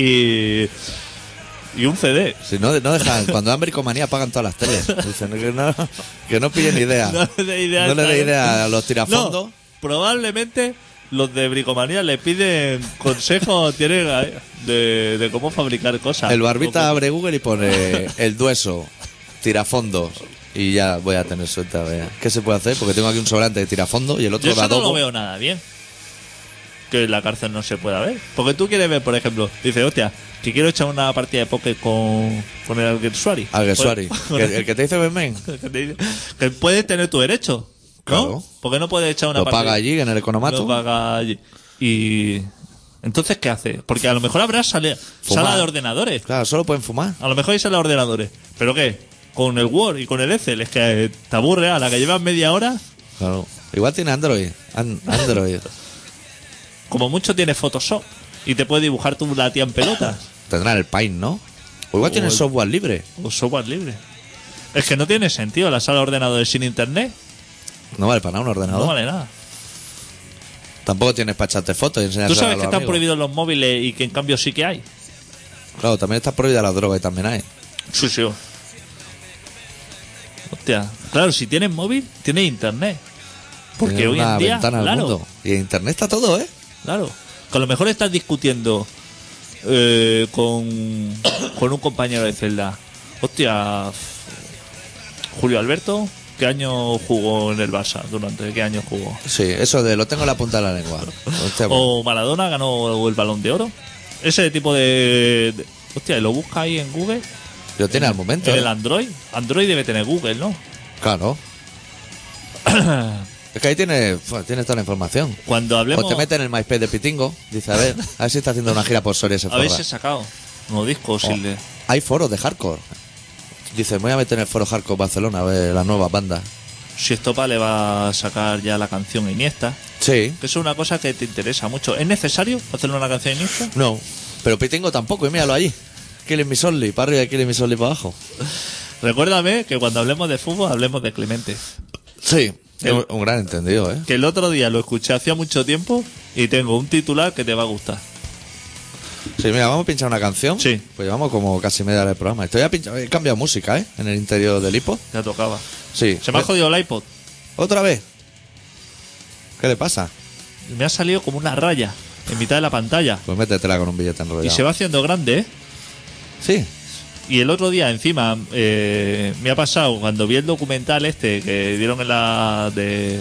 Speaker 2: y un CD.
Speaker 1: Si no dejan, cuando dan bricomanía pagan todas las teles. Dicen que no pillen idea.
Speaker 2: No le dé idea,
Speaker 1: No le
Speaker 2: esta
Speaker 1: dé
Speaker 2: vez.
Speaker 1: idea a los tirafondos.
Speaker 2: No, probablemente los de bricomanía le piden consejos de cómo fabricar cosas.
Speaker 1: El barbita
Speaker 2: Como-
Speaker 1: abre Google y pone el dueso, tirafondos. Y ya voy a tener suerte a ver qué se puede hacer, porque tengo aquí un sobrante de tirafondo y el otro
Speaker 2: Yo
Speaker 1: de
Speaker 2: eso no
Speaker 1: adobo.
Speaker 2: lo veo nada bien. Que en la cárcel no se pueda ver. Porque tú quieres ver, por ejemplo, dices, hostia, que quiero echar una partida de póker con el Alguersuari.
Speaker 1: Alguersuari.
Speaker 2: Con-
Speaker 1: El que te dice Benmen,
Speaker 2: que te dice- que puedes tener tu derecho, ¿no?
Speaker 1: Claro.
Speaker 2: Porque no puedes echar una
Speaker 1: lo
Speaker 2: partida.
Speaker 1: paga allí en el economato.
Speaker 2: Lo paga allí. Y entonces, ¿qué hace? Porque a lo mejor habrá
Speaker 1: Fumar.
Speaker 2: sala de ordenadores.
Speaker 1: Claro, solo pueden fumar.
Speaker 2: A lo mejor hay sala de ordenadores. ¿Pero qué? Con el Word y con el Excel. Es que te aburre a la que llevas media hora.
Speaker 1: Claro. Igual tiene Android. Android.
Speaker 2: Como mucho tiene Photoshop. Y te puede dibujar tú la tía en pelotas.
Speaker 1: Tendrán el Paint, ¿no? O igual tienen
Speaker 2: el-
Speaker 1: software libre.
Speaker 2: O software libre. Es que no tiene sentido la sala de ordenadores sin internet.
Speaker 1: No vale para nada un ordenador.
Speaker 2: No vale nada.
Speaker 1: Tampoco tienes para echarte fotos y
Speaker 2: ¿Tú
Speaker 1: enseñárselo a
Speaker 2: sabes
Speaker 1: los
Speaker 2: que están
Speaker 1: amigos.
Speaker 2: prohibidos los móviles y que en cambio sí que hay?
Speaker 1: Claro, también está prohibida la droga y también hay.
Speaker 2: Sí, sí. Hostia. Claro, si tienes móvil, tienes internet. Porque
Speaker 1: Tiene
Speaker 2: hoy
Speaker 1: una
Speaker 2: en día,
Speaker 1: ventana al
Speaker 2: claro,
Speaker 1: mundo. Y en internet está todo, ¿eh?
Speaker 2: claro. Que a lo mejor estás discutiendo con un compañero de celda. Hostia, Julio Alberto, ¿Qué año jugó en el Barça? ¿Durante qué año jugó?
Speaker 1: Sí, eso de lo tengo en la punta de la lengua. Hostia, pues,
Speaker 2: O Maradona ganó el Balón de Oro. Ese tipo de... Hostia, y lo busca ahí en Google.
Speaker 1: lo tiene al momento.
Speaker 2: En
Speaker 1: ¿eh?
Speaker 2: el Android. Android debe tener Google, ¿no?
Speaker 1: Claro. Es que ahí tienes toda la información.
Speaker 2: Cuando hablemos...
Speaker 1: O te mete en el MySpace de Pitingo. Dice, a ver si está haciendo una gira por Soria ese
Speaker 2: Habéis
Speaker 1: forra.
Speaker 2: sacado unos discos
Speaker 1: Oh,
Speaker 2: sin de...
Speaker 1: Hay foros de hardcore. Dice, me voy a meter en el foro hardcore Barcelona a ver las nuevas bandas.
Speaker 2: Si Estopa le va a sacar ya la canción a Iniesta,
Speaker 1: Sí.
Speaker 2: que es una cosa que te interesa mucho. ¿Es necesario hacerle una canción a Iniesta?
Speaker 1: No. Pero Pitingo tampoco, y míralo allí. Killing Me Softly, para arriba y Killing Me Softly para abajo.
Speaker 2: Recuérdame que cuando hablemos de fútbol hablemos de Clemente.
Speaker 1: Sí.
Speaker 2: El-
Speaker 1: Un gran entendido, ¿eh?
Speaker 2: Que el otro día lo escuché hacía mucho tiempo y tengo un titular que te va a gustar.
Speaker 1: Sí, mira, vamos a pinchar una canción.
Speaker 2: Sí.
Speaker 1: Pues llevamos como casi media hora del programa. He cambiado música, ¿eh? En el interior del hipo.
Speaker 2: Ya tocaba.
Speaker 1: Sí.
Speaker 2: Se me ha jodido el iPod.
Speaker 1: ¿Otra vez? ¿Qué le pasa?
Speaker 2: Y me ha salido como una raya en mitad de la pantalla.
Speaker 1: Pues métetela con un billete enrollado.
Speaker 2: Y se va haciendo grande, ¿eh?
Speaker 1: Sí.
Speaker 2: Y el otro día, encima, me ha pasado cuando vi el documental este que dieron en la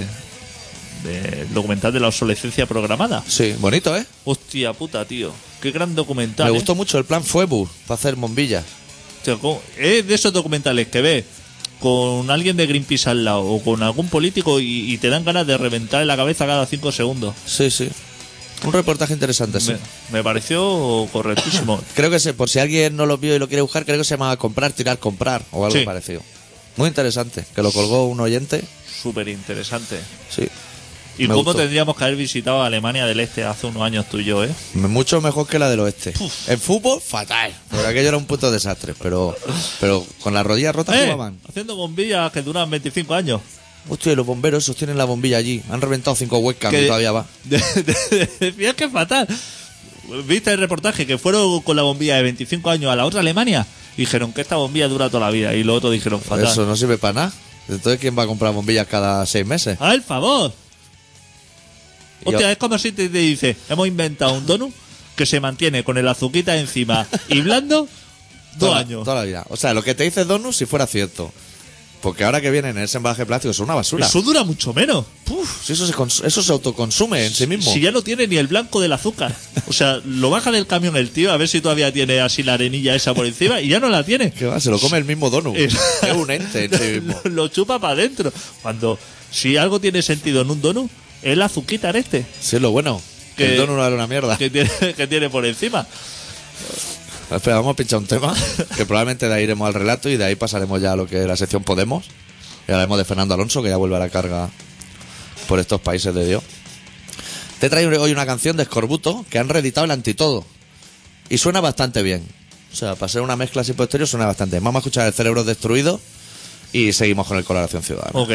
Speaker 2: el documental de la obsolescencia programada.
Speaker 1: Sí. Bonito, ¿eh?
Speaker 2: Hostia puta, tío. Qué gran documental.
Speaker 1: Me
Speaker 2: ¿eh?
Speaker 1: gustó mucho el plan Fuebu para hacer bombillas.
Speaker 2: Hostia, es de esos documentales que ves con alguien de Greenpeace al lado o con algún político y te dan ganas de reventar en la cabeza cada 5 segundos.
Speaker 1: Sí, sí. Un reportaje interesante, sí.
Speaker 2: Me pareció correctísimo.
Speaker 1: Creo que por si alguien no lo vio y lo quiere buscar, creo que se llama Comprar, Tirar, Comprar o algo
Speaker 2: Sí.
Speaker 1: parecido. Muy interesante, que lo colgó un oyente.
Speaker 2: Súper interesante.
Speaker 1: Sí.
Speaker 2: Y
Speaker 1: Me
Speaker 2: cómo
Speaker 1: gustó.
Speaker 2: tendríamos que haber visitado Alemania del Este hace unos años tú y yo, ¿eh?
Speaker 1: Mucho mejor que la del oeste. En fútbol, fatal. Porque aquello era un puto desastre. Pero con las rodillas rotas jugaban.
Speaker 2: Haciendo bombillas que duran 25 años.
Speaker 1: Hostia, y los bomberos sostienen la bombilla allí. Han reventado 5 webcams y todavía va.
Speaker 2: Decías que es fatal. ¿Viste el reportaje? Que fueron con la bombilla de 25 años a la otra Alemania. Dijeron que esta bombilla dura toda la vida. Y los otros dijeron fatal.
Speaker 1: Eso no sirve para nada. Entonces, ¿quién va a comprar bombillas cada 6 meses?
Speaker 2: ¡Ah, el favor!
Speaker 1: Y
Speaker 2: Hostia,
Speaker 1: yo-
Speaker 2: es como si te dice, hemos inventado un donut que se mantiene con el azuquita encima y blando 2 años.
Speaker 1: Toda la vida. O sea, lo que te dice Donut si fuera cierto. Porque ahora que viene en ese embalaje plástico es una basura.
Speaker 2: Eso dura mucho menos.
Speaker 1: Puf, si eso se autoconsume en sí mismo.
Speaker 2: Si ya no tiene ni el blanco del azúcar. O sea, lo baja del camión el tío a ver si todavía tiene así la arenilla esa por encima y ya no la tiene.
Speaker 1: ¿Qué va? Se lo come el mismo Donut.
Speaker 2: Es-
Speaker 1: Es un ente en sí mismo.
Speaker 2: lo chupa para adentro. Cuando, si algo tiene sentido en un donut, es el azuquita este
Speaker 1: Sí, es lo bueno.
Speaker 2: Que-
Speaker 1: Que el Donut no era una mierda.
Speaker 2: que tiene por encima.
Speaker 1: Espera, vamos a pinchar un tema. Que probablemente de ahí iremos al relato y de ahí pasaremos ya a lo que es la sección Podemos. Y hablaremos de Fernando Alonso, que ya vuelve a la carga por estos países de Dios. Te traigo hoy una canción de Escorbuto que han reeditado el Antitodo. Y suena bastante bien. O sea, para ser una mezcla así posterior suena bastante bien. Vamos a escuchar El Cerebro Destruido y seguimos con el Colaboración Ciudadana.
Speaker 2: Ok.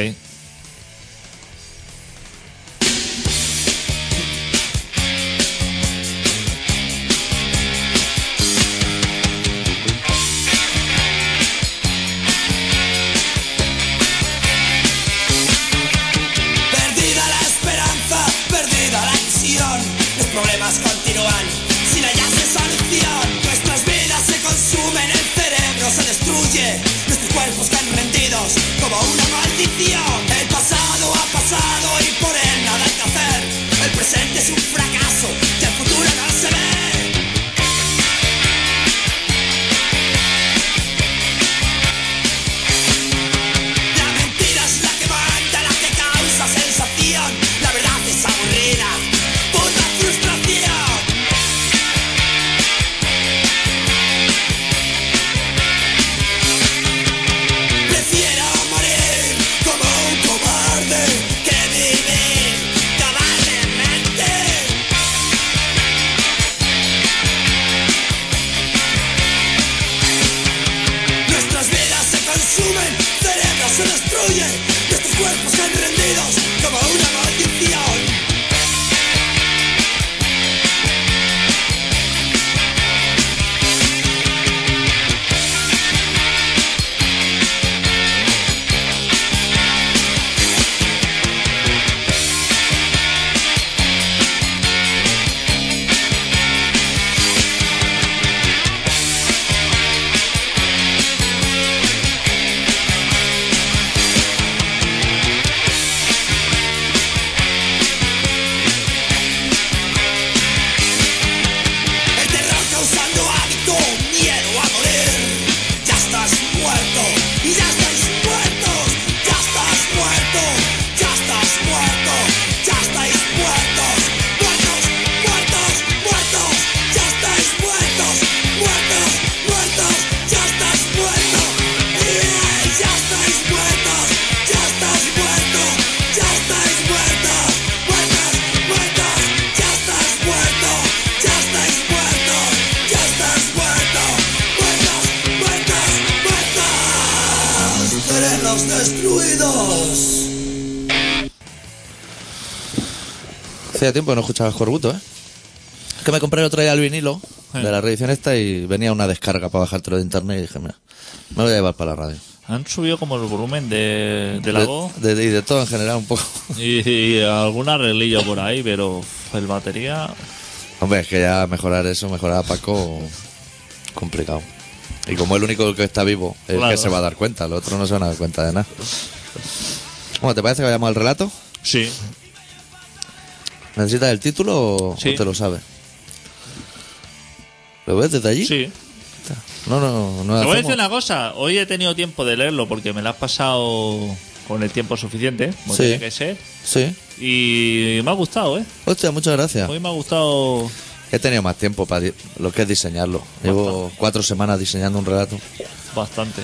Speaker 3: Perdida la esperanza, perdida la ilusión. Los problemas continúan sin hallarse solución. Nuestras vidas se consumen, el cerebro se destruye. Nuestros cuerpos caen rendidos como una maldición. El pasado ha pasado y por él nada hay que hacer. El presente es un fracaso y el futuro no se ve. La mentira es la que manda, la que causa sensación. La verdad es aburrida por la frustración. Prefiero morir como un cobarde que vivir cobardemente. Nuestras vidas se consumen, cerebros se destruyen, nuestros cuerpos caen rendidos como una maldición. cerebros destruidos.
Speaker 1: Hacía tiempo que no escuchaba Escorbuto, ¿eh? Es que me compré el otro día el vinilo de la reedición esta y venía una descarga para bajártelo de internet y dije, mira, me lo voy a llevar para la radio.
Speaker 2: Han subido como el volumen de la voz
Speaker 1: Y de todo en general un poco.
Speaker 2: y algún arreglillo por ahí, pero el batería...
Speaker 1: Hombre, es que ya mejorar a Paco, complicado. Y como el único que está vivo, es
Speaker 2: Claro.
Speaker 1: que se va a dar cuenta, los otros no se van a dar cuenta de nada. Bueno, ¿te parece que vayamos al relato?
Speaker 2: Sí.
Speaker 1: ¿Necesitas el título o
Speaker 2: Sí.
Speaker 1: te lo sabes? ¿Lo ves desde allí?
Speaker 2: Sí.
Speaker 1: No
Speaker 2: Te voy a
Speaker 1: hacemos-
Speaker 2: decir una cosa. Hoy he tenido tiempo de leerlo porque me lo has pasado con el tiempo suficiente, como
Speaker 1: Sí.
Speaker 2: tiene que ser.
Speaker 1: Sí.
Speaker 2: Y me ha gustado, ¿eh?
Speaker 1: Hostia, muchas gracias.
Speaker 2: Hoy me ha gustado
Speaker 1: He tenido más tiempo para lo que es diseñarlo. Llevo 4 semanas diseñando un relato.
Speaker 2: bastante.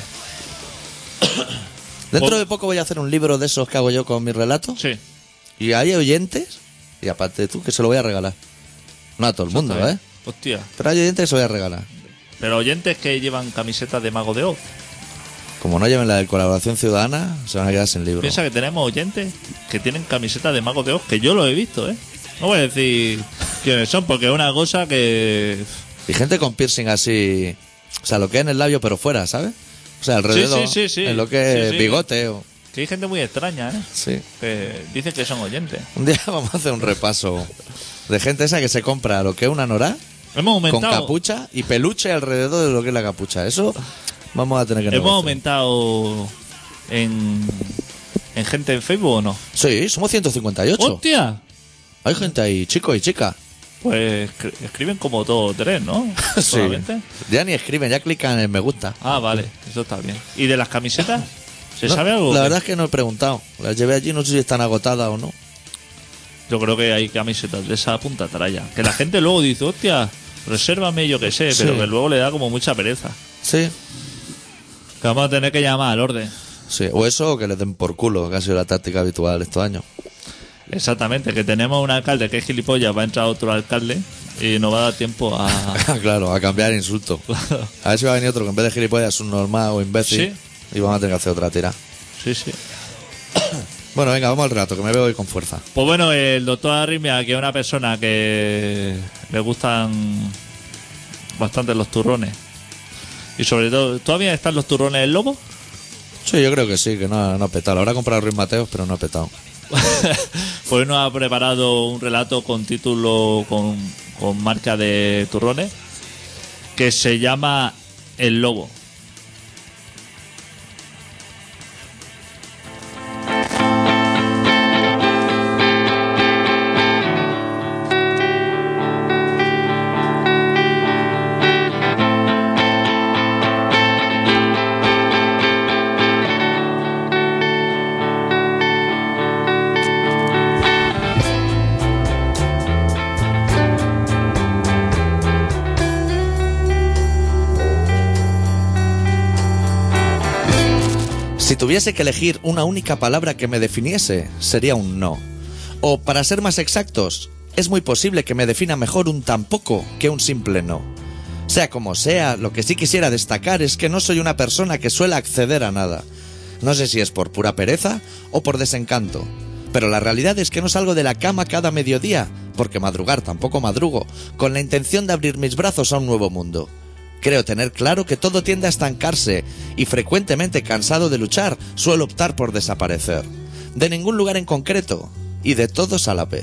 Speaker 1: Dentro
Speaker 2: Pues-
Speaker 1: de poco voy a hacer un libro de esos que hago yo con mis relatos.
Speaker 2: Sí.
Speaker 1: Y hay oyentes, y aparte de tú, que se lo voy a regalar. No a todo el mundo, ¿eh?
Speaker 2: Hostia.
Speaker 1: Pero hay oyentes que se lo voy a regalar.
Speaker 2: Pero oyentes que llevan camisetas de Mago de Oz.
Speaker 1: Como no lleven la de colaboración ciudadana, se van a quedar sin libro.
Speaker 2: Piensa que tenemos oyentes que tienen camisetas de Mago de Oz, que yo lo he visto, ¿eh? No voy a decir quiénes son, porque es una cosa que...
Speaker 1: Y gente con piercing así, o sea, lo que es en el labio pero fuera, ¿sabes? O sea, alrededor,
Speaker 2: sí.
Speaker 1: en lo que es
Speaker 2: Sí, sí.
Speaker 1: bigote o...
Speaker 2: Que hay gente muy extraña, ¿eh?
Speaker 1: Sí.
Speaker 2: Que dicen que son oyentes.
Speaker 1: Un día vamos a hacer un repaso de gente esa que se compra lo que es una norá
Speaker 2: Hemos
Speaker 1: con
Speaker 2: aumentado...
Speaker 1: capucha y peluche alrededor de lo que es la capucha. Eso vamos a tener que
Speaker 2: ¿Hemos
Speaker 1: negociar.
Speaker 2: aumentado en gente en Facebook o no?
Speaker 1: Sí, somos 158.
Speaker 2: ¡Hostia!
Speaker 1: Hay gente ahí, chicos y chicas.
Speaker 2: Pues escriben como todos tres, ¿no?
Speaker 1: Sí.
Speaker 2: Solamente.
Speaker 1: Ya ni escriben, ya clican en me gusta.
Speaker 2: Ah, vale, eso está bien. ¿Y de las camisetas? ¿Se
Speaker 1: No,
Speaker 2: sabe algo?
Speaker 1: La verdad es que no he preguntado. Las llevé allí, no sé si están agotadas o no.
Speaker 2: Yo creo que hay camisetas de esa punta tralla. Que la gente luego dice, hostia, resérvame, yo que sé,
Speaker 1: Sí.
Speaker 2: pero que luego le da como mucha pereza.
Speaker 1: Sí.
Speaker 2: Que vamos a tener que llamar al orden.
Speaker 1: Sí, o eso o que les den por culo, que ha sido la táctica habitual estos años.
Speaker 2: Exactamente, que tenemos un alcalde que es gilipollas, va a entrar otro alcalde y no va a dar tiempo a...
Speaker 1: Claro, a cambiar insultos. A ver si va a venir otro que en vez de gilipollas es un normal o imbécil.
Speaker 2: Sí.
Speaker 1: Y vamos a tener que hacer otra tira.
Speaker 2: Sí, sí.
Speaker 1: Bueno, venga, vamos al relato, que me veo hoy con fuerza.
Speaker 2: Pues bueno, el doctor Arritmia, que es una persona que le gustan bastante los turrones. Y sobre todo, ¿todavía están los turrones del lobo?
Speaker 1: Sí, yo creo que sí, que no ha petado. Ahora he comprado Ruiz Mateos, pero no ha petado.
Speaker 2: Pues nos ha preparado un relato con título, con marca de turrones, que se llama El Lobo.
Speaker 1: Si tuviese que elegir una única palabra que me definiese, sería un no. O, para ser más exactos, es muy posible que me defina mejor un tampoco que un simple no. Sea como sea, lo que sí quisiera destacar es que no soy una persona que suele acceder a nada. No sé si es por pura pereza o por desencanto. Pero la realidad es que no salgo de la cama cada mediodía, porque madrugar tampoco madrugo, con la intención de abrir mis brazos a un nuevo mundo. Creo tener claro que todo tiende a estancarse y frecuentemente cansado de luchar suelo optar por desaparecer. De ningún lugar en concreto y de todos a la vez.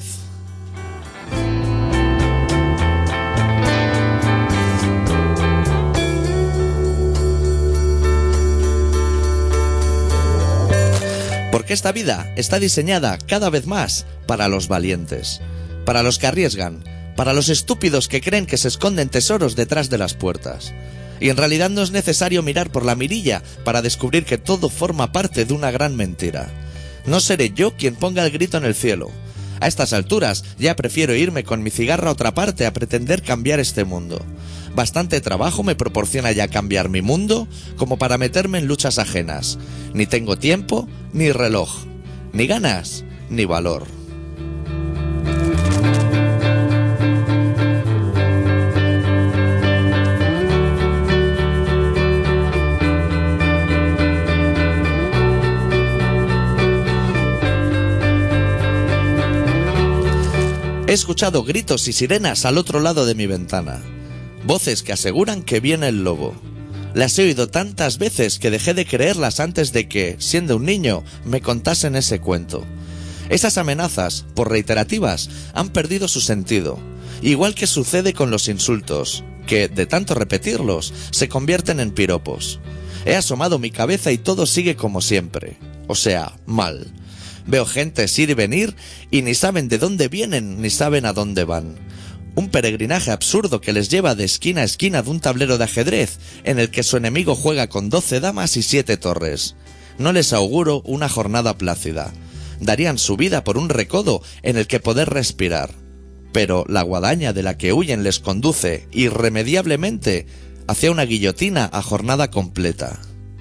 Speaker 1: Porque esta vida está diseñada cada vez más para los valientes, para los que arriesgan, para los estúpidos que creen que se esconden tesoros detrás de las puertas. Y en realidad no es necesario mirar por la mirilla para descubrir que todo forma parte de una gran mentira. No seré yo quien ponga el grito en el cielo. A estas alturas ya prefiero irme con mi cigarra a otra parte a pretender cambiar este mundo. Bastante trabajo me proporciona ya cambiar mi mundo como para meterme en luchas ajenas. Ni tengo tiempo, ni reloj, ni ganas, ni valor. He escuchado gritos y sirenas al otro lado de mi ventana. Voces que aseguran que viene el lobo. Las he oído tantas veces que dejé de creerlas antes de que, siendo un niño, me contasen ese cuento. Esas amenazas, por reiterativas, han perdido su sentido, igual que sucede con los insultos, que, de tanto repetirlos, se convierten en piropos. He asomado mi cabeza y todo sigue como siempre, o sea, mal. Veo gentes ir y venir y ni saben de dónde vienen ni saben a dónde van. Un peregrinaje absurdo que les lleva de esquina a esquina de un tablero de ajedrez en el que su enemigo juega con 12 damas y 7 torres. No les auguro una jornada plácida. Darían su vida por un recodo en el que poder respirar. Pero la guadaña de la que huyen les conduce, irremediablemente, hacia una guillotina a jornada completa.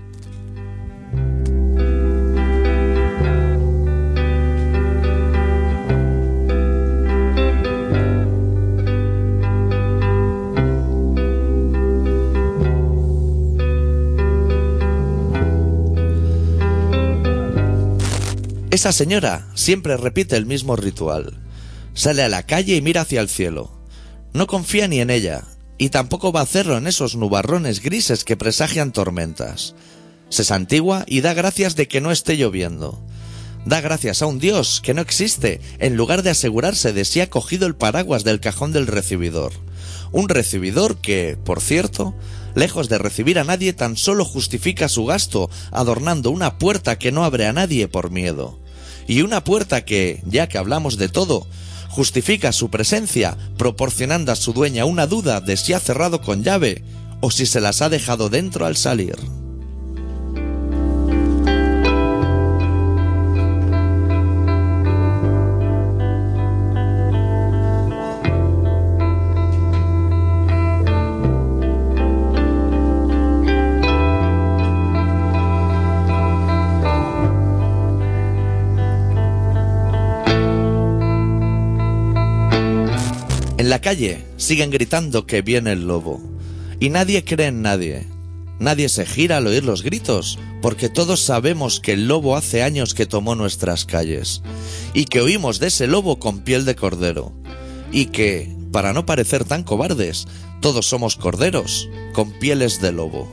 Speaker 1: Esa señora siempre repite el mismo ritual. Sale a la calle y mira hacia el cielo. No confía ni en ella, y tampoco va a hacerlo en esos nubarrones grises que presagian tormentas. Se santigua y da gracias de que no esté lloviendo. Da gracias a un Dios que no existe, en lugar de asegurarse de si ha cogido el paraguas del cajón del recibidor. Un recibidor que, por cierto, lejos de recibir a nadie, tan solo justifica su gasto adornando una puerta que no abre a nadie por miedo. Y una puerta que, ya que hablamos de todo, justifica su presencia proporcionando a su dueña una duda de si ha cerrado con llave o si se las ha dejado dentro al salir. En la calle siguen gritando que viene el lobo. Y nadie cree en nadie. Nadie se gira al oír los gritos, porque todos sabemos que el lobo hace años que tomó nuestras calles. Y que huimos de ese lobo con piel de cordero. Y que, para no parecer tan cobardes, todos somos corderos con pieles de lobo.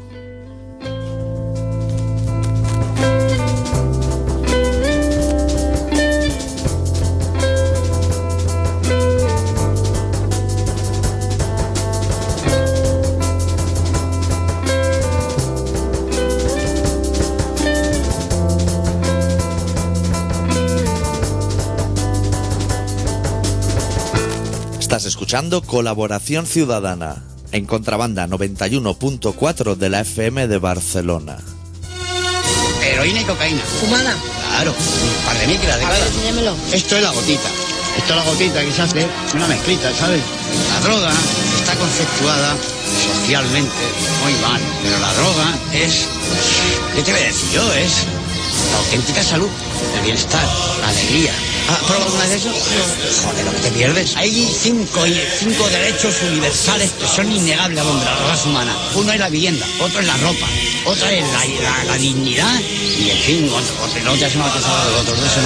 Speaker 1: Estás escuchando Colaboración Ciudadana en Contrabanda 91.4 de la FM de Barcelona.
Speaker 4: Heroína y cocaína.
Speaker 5: ¿Fumada?
Speaker 4: Claro, un par de micras de
Speaker 5: A ver,
Speaker 4: cada.
Speaker 5: enséñamelo.
Speaker 4: Esto es la gotita. Esto es la gotita que se hace una mezclita, ¿sabes? La droga está conceptuada socialmente muy mal, pero la droga es, ¿qué te voy a decir yo? Es la auténtica salud, el bienestar, la alegría. ¿Has probado alguna vez eso? Joder, lo que te pierdes. Hay cinco derechos universales que son innegables a donde la droga es humana. Uno es la vivienda, otro es la ropa, otra es la dignidad y, en fin, otro ya se me ha pasado de otro, no se me ha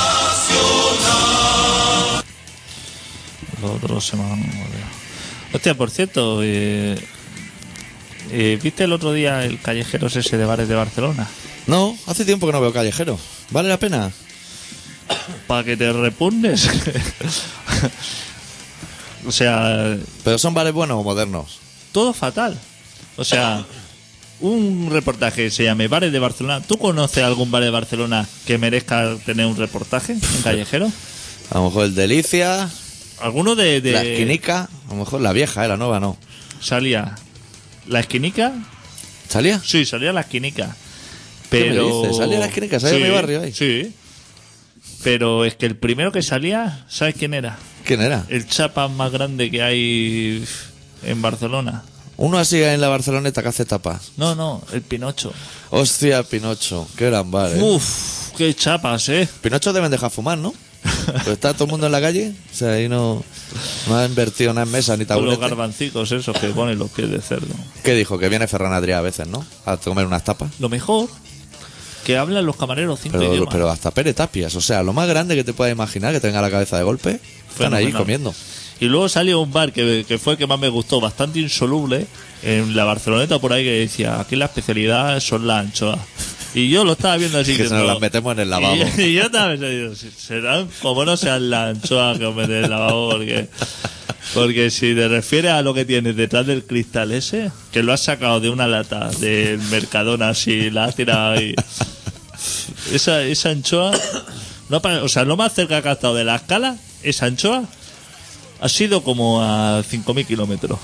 Speaker 4: olvidado.
Speaker 2: Los otros se me han olvidado. Hostia, por cierto, ¿viste el otro día el Callejeros ese de bares de Barcelona?
Speaker 1: No, hace tiempo que no veo Callejero. ¿Vale la pena?
Speaker 2: Para que te repugnes. O sea,
Speaker 1: ¿Pero son bares buenos o modernos?
Speaker 2: todo fatal. O sea, un reportaje se llame Bares de Barcelona. ¿Tú conoces algún bar de Barcelona que merezca tener un reportaje en Callejero?
Speaker 1: A lo mejor el Delicia,
Speaker 2: ¿Alguno de
Speaker 1: la Esquinica, a lo mejor la vieja, la nueva no.
Speaker 2: salía la esquinica?
Speaker 1: ¿Salía?
Speaker 2: Sí, salía la esquinica.
Speaker 1: ¿Qué me
Speaker 2: Pero
Speaker 1: dices? ¿Salía la esquinica? ¿Salía de mi barrio ahí?
Speaker 2: Sí. Pero es que el primero que salía, ¿sabes quién era?
Speaker 1: ¿Quién era?
Speaker 2: El chapa más grande que hay en Barcelona.
Speaker 1: Uno así en la Barceloneta que hace tapas.
Speaker 2: No, el Pinocho.
Speaker 1: Hostia, Pinocho, qué gran bar, ¿eh?
Speaker 2: Uf, qué chapas,
Speaker 1: Pinocho deben dejar fumar, ¿no? Pues está todo el mundo en la calle, o sea, ahí no ha invertido nada en mesa ni
Speaker 2: Con los
Speaker 1: taburete.
Speaker 2: garbancicos esos que ponen los pies de cerdo.
Speaker 1: ¿Qué dijo? Que viene Ferran Adrià a veces, ¿no? A comer unas tapas.
Speaker 2: Lo mejor que hablan los camareros 5 idiomas.
Speaker 1: Pero hasta Pere Tapias, o sea, lo más grande que te puedas imaginar que tenga la cabeza de golpe, están ahí
Speaker 2: Fenomenal.
Speaker 1: comiendo.
Speaker 2: Y luego salió un bar que fue el que más me gustó, bastante insoluble, en la Barceloneta por ahí, que decía, aquí la especialidad son las anchoas. Y yo lo estaba viendo así.
Speaker 1: Que se nos las metemos en el lavabo.
Speaker 2: Y yo estaba pensando, serán como no sean las anchoas que os meten en el lavabo, porque si te refieres a lo que tienes detrás del cristal ese, que lo has sacado de una lata del Mercadona así, la has tirado ahí. Esa anchoa, o sea, lo más cerca que ha estado de la escala, esa anchoa ha sido como a 5.000 kilómetros.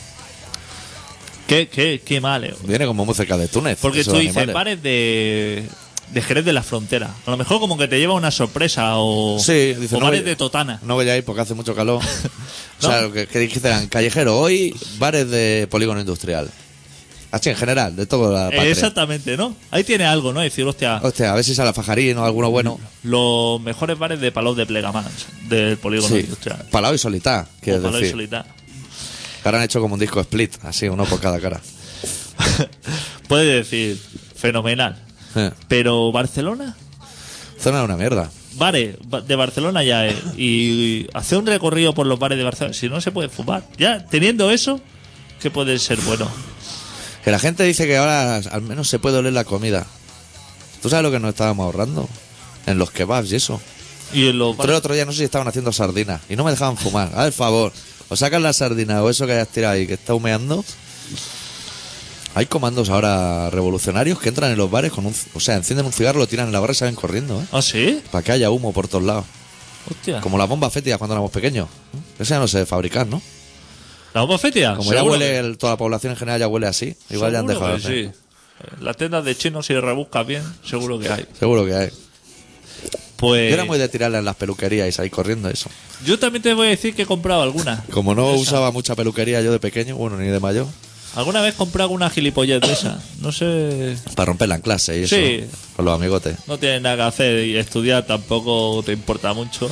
Speaker 2: Qué mal,
Speaker 1: Viene como muy cerca de Túnez.
Speaker 2: Porque
Speaker 1: esos
Speaker 2: tú dices,
Speaker 1: animales.
Speaker 2: bares de Jerez de la Frontera. A lo mejor como que te lleva una sorpresa o,
Speaker 1: Sí, dice,
Speaker 2: o
Speaker 1: no
Speaker 2: bares
Speaker 1: voy-
Speaker 2: de Totana.
Speaker 1: No voy a ir porque hace mucho calor. O sea,
Speaker 2: ¿No?
Speaker 1: lo que dijeran, callejero, hoy bares de polígono industrial. Así en general, de toda la patria.
Speaker 2: Exactamente, ¿no? Ahí tiene algo, ¿no? Decir, hostia,
Speaker 1: Hostia, a ver si sale a Fajarín o alguno bueno.
Speaker 2: los mejores bares de Palau de Plegamans, del polígono
Speaker 1: Sí,
Speaker 2: industrial.
Speaker 1: Palau y Solitá, quieres
Speaker 2: O Palau y
Speaker 1: decir.
Speaker 2: Solitá.
Speaker 1: Que ahora han hecho como un disco split, así, uno por cada cara.
Speaker 2: Puedes decir, fenomenal. Pero Barcelona,
Speaker 1: Zona de una mierda.
Speaker 2: bares de Barcelona ya es. Y hacer un recorrido por los bares de Barcelona, si no se puede fumar. Ya, teniendo eso, que puede ser bueno.
Speaker 1: Que la gente dice que ahora al menos se puede oler la comida. ¿Tú sabes lo que nos estábamos ahorrando? En los kebabs y eso.
Speaker 2: Y en los
Speaker 1: Pero el otro día no sé si estaban haciendo sardinas y no me dejaban fumar. Haz el favor, o sacas la sardina o eso que hayas tirado ahí que está humeando. Hay comandos ahora revolucionarios que entran en los bares con o sea, encienden un cigarro, lo tiran en la barra y salen corriendo, ¿eh?
Speaker 2: ¿Ah, sí?
Speaker 1: Para que haya humo por todos lados.
Speaker 2: Hostia.
Speaker 1: Como las bombas fétidas cuando éramos pequeños. Eso ya no se debe fabricar, ¿no?
Speaker 2: ¿La bomba fétida?
Speaker 1: Como ya
Speaker 2: Seguro
Speaker 1: huele,
Speaker 2: que-
Speaker 1: toda la población en general ya huele así. Igual ya han
Speaker 2: seguro
Speaker 1: dejado de
Speaker 2: que
Speaker 1: hacer.
Speaker 2: sí. Las tiendas de chinos, si rebuscas bien, seguro que hay.
Speaker 1: Seguro que hay.
Speaker 2: Pues
Speaker 1: Yo era muy de tirarla en las peluquerías y salir corriendo eso.
Speaker 2: yo también te voy a decir que he comprado alguna.
Speaker 1: Como no
Speaker 2: Esa.
Speaker 1: usaba mucha peluquería yo de pequeño, bueno, ni de mayor,
Speaker 2: ¿Alguna vez compré alguna gilipollez de esa? No sé.
Speaker 1: para romperla en clase y eso.
Speaker 2: Sí.
Speaker 1: Con los amigotes.
Speaker 2: No tienes nada que hacer y estudiar tampoco te importa mucho.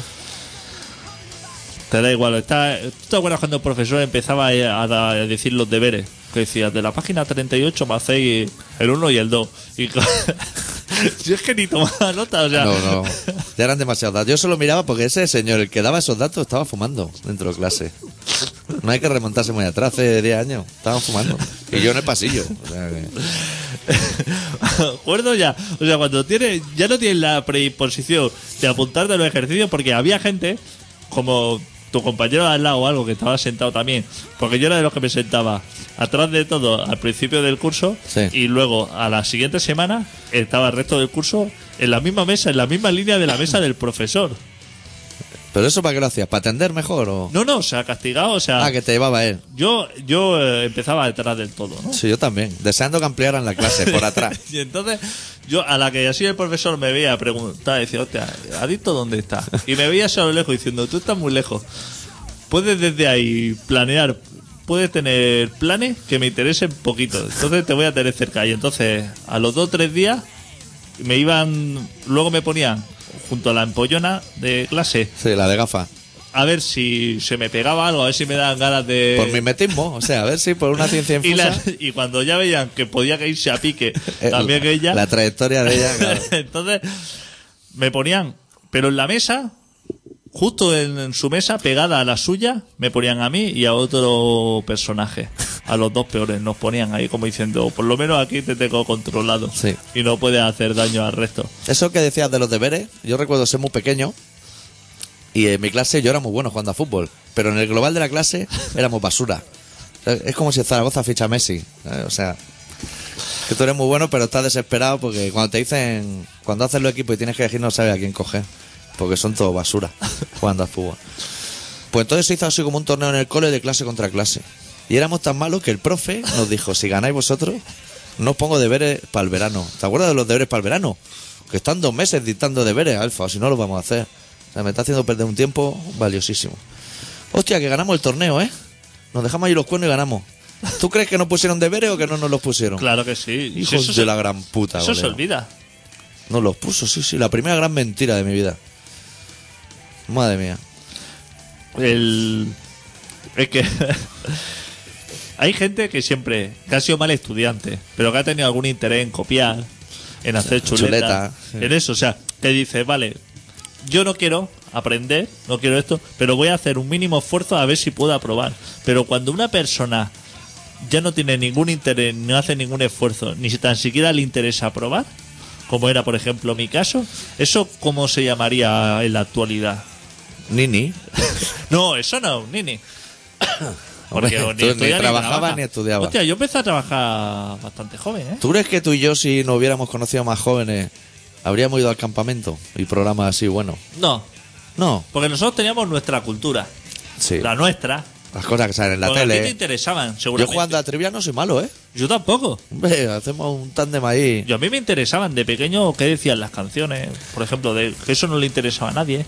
Speaker 2: Te da igual. ¿Tú te acuerdas cuando el profesor empezaba a decir los deberes? Que decía, de la página 38 me hacéis el 1 y el 2. Y yo es que ni tomaba nota, o sea.
Speaker 1: No. Ya eran demasiados datos. Yo solo miraba porque ese señor, el que daba esos datos, estaba fumando dentro de clase. No hay que remontarse muy atrás, hace 10 años. Estaban fumando. Y yo en el pasillo. O sea que-
Speaker 2: Acuerdo ya. O sea, cuando ya no tienes la predisposición de apuntarte a los ejercicios, porque había gente como tu compañero de al lado o algo que estaba sentado también, porque yo era de los que me sentaba atrás de todo al principio del curso.
Speaker 1: Sí.
Speaker 2: Y luego a la siguiente semana estaba el resto del curso en la misma mesa, en la misma línea de la mesa del profesor.
Speaker 1: ¿Pero eso para qué lo hacías? ¿Para atender mejor o...?
Speaker 2: No, o sea, castigado, o sea,
Speaker 1: Que te llevaba él.
Speaker 2: yo empezaba detrás del todo, ¿no?
Speaker 1: Sí, yo también. Deseando que ampliaran la clase por atrás.
Speaker 2: Y entonces, yo a la que así el profesor me veía preguntar, decía, hostia, ¿Adicto dónde está? Y me veía así a lo lejos diciendo, tú estás muy lejos. Puedes desde ahí planear, puedes tener planes que me interesen poquito. Entonces te voy a tener cerca. Y entonces, a los 2 o 3 días, luego me ponían junto a la empollona de clase
Speaker 1: Sí, la de gafas.
Speaker 2: a ver si se me pegaba algo, a ver si me daban ganas de...
Speaker 1: Por mimetismo, o sea, a ver si por una ciencia
Speaker 2: y,
Speaker 1: infusa...
Speaker 2: y cuando ya veían que podía irse a pique también que ella...
Speaker 1: La trayectoria de ella, claro.
Speaker 2: Entonces me ponían, pero en la mesa, justo en su mesa, pegada a la suya, me ponían a mí y a otro personaje. A los dos peores, nos ponían ahí como diciendo, por lo menos aquí te tengo controlado.
Speaker 1: Sí.
Speaker 2: Y no puedes hacer daño al resto.
Speaker 1: Eso que decías de los deberes, yo recuerdo ser muy pequeño y en mi clase yo era muy bueno jugando a fútbol, pero en el global de la clase éramos basura. Es como si Zaragoza ficha a Messi. O sea, que tú eres muy bueno, pero estás desesperado porque cuando te dicen, cuando haces los equipos y tienes que elegir, no sabes a quién coger, porque son todo basura jugando a fútbol. Pues entonces se hizo así como un torneo en el cole de clase contra clase. Y éramos tan malos que el profe nos dijo, si ganáis vosotros, no os pongo deberes para el verano. ¿Te acuerdas de los deberes para el verano? Que están 2 meses dictando deberes, Alfa, o si no los vamos a hacer. O sea, me está haciendo perder un tiempo valiosísimo. Hostia, que ganamos el torneo, ¿eh? Nos dejamos ahí los cuernos y ganamos. ¿Tú crees que nos pusieron deberes o que no nos los pusieron?
Speaker 2: Claro que sí. Si
Speaker 1: Hijos
Speaker 2: eso
Speaker 1: de la gran puta,
Speaker 2: Eso se
Speaker 1: colega.
Speaker 2: olvida.
Speaker 1: Nos los puso, sí. La primera gran mentira de mi vida. Madre mía.
Speaker 2: Es que hay gente que siempre, que ha sido mal estudiante, pero que ha tenido algún interés en copiar, en hacer chuleta,
Speaker 1: Chuleta.
Speaker 2: en eso. O sea, que dice, vale, yo no quiero aprender, no quiero esto, pero voy a hacer un mínimo esfuerzo a ver si puedo aprobar. Pero cuando una persona ya no tiene ningún interés, no hace ningún esfuerzo, ni si tan siquiera le interesa aprobar, como era, por ejemplo, mi caso, ¿eso cómo se llamaría en la actualidad?
Speaker 1: Nini.
Speaker 2: No, eso no, Nini.
Speaker 1: Hombre,
Speaker 2: Porque
Speaker 1: tú ni
Speaker 2: estudia
Speaker 1: trabajaba
Speaker 2: trabaja.
Speaker 1: ni estudiaba.
Speaker 2: Hostia, yo empecé a trabajar bastante joven, ¿eh?
Speaker 1: ¿Tú crees que tú y yo, si nos hubiéramos conocido más jóvenes, habríamos ido al campamento y programas así, bueno?
Speaker 2: No,
Speaker 1: No,
Speaker 2: porque nosotros teníamos nuestra cultura,
Speaker 1: sí.
Speaker 2: la nuestra.
Speaker 1: Las cosas que salen en la
Speaker 2: Porque a ti te
Speaker 1: tele.
Speaker 2: interesaban,
Speaker 1: Yo
Speaker 2: seguramente.
Speaker 1: jugando a trivia no soy malo, ¿eh?
Speaker 2: Yo tampoco.
Speaker 1: Hombre, hacemos un tándem ahí.
Speaker 2: A mí me interesaban de pequeño qué decían las canciones, por ejemplo, de que eso no le interesaba a nadie.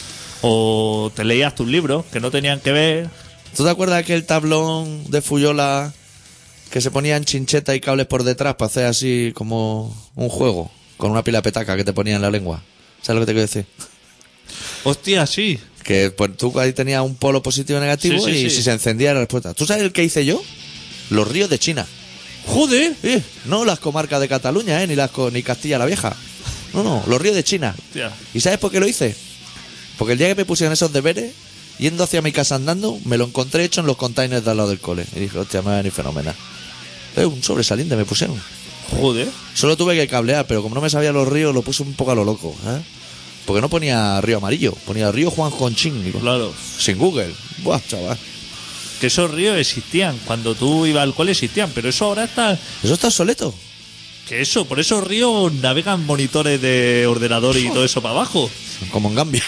Speaker 2: O te leías tus libros que no tenían que ver.
Speaker 1: ¿Tú te acuerdas de aquel tablón de Fuyola que se ponían chincheta y cables por detrás para hacer así como un juego? Con una pila de petaca que te ponía en la lengua. ¿Sabes lo que te quiero decir?
Speaker 2: Hostia, sí.
Speaker 1: Que pues, tú ahí tenías un polo positivo y negativo
Speaker 2: Sí, sí,
Speaker 1: y
Speaker 2: sí.
Speaker 1: si se encendía la respuesta. ¿Tú sabes el que hice yo? Los ríos de China.
Speaker 2: Joder.
Speaker 1: No las comarcas de Cataluña, ni Castilla la Vieja. No, los ríos de China.
Speaker 2: Hostia.
Speaker 1: ¿Y sabes por qué lo hice? Porque el día que me pusieron esos deberes, yendo hacia mi casa andando, me lo encontré hecho en los containers de al lado del cole. Y dije, hostia, me va a venir fenomenal. Un sobresaliente me pusieron.
Speaker 2: Joder.
Speaker 1: Solo tuve que cablear, pero como no me sabía los ríos, lo puse un poco a lo loco. ¿Eh? Porque no ponía río amarillo, ponía río Juan Conchín. Digo,
Speaker 2: Claro.
Speaker 1: sin Google. Buah, chaval.
Speaker 2: Que esos ríos existían. Cuando tú ibas al cole existían. Pero eso ahora está...
Speaker 1: Eso está obsoleto.
Speaker 2: Que eso, por esos ríos navegan monitores de ordenador y todo eso para abajo.
Speaker 1: Como en Gambia.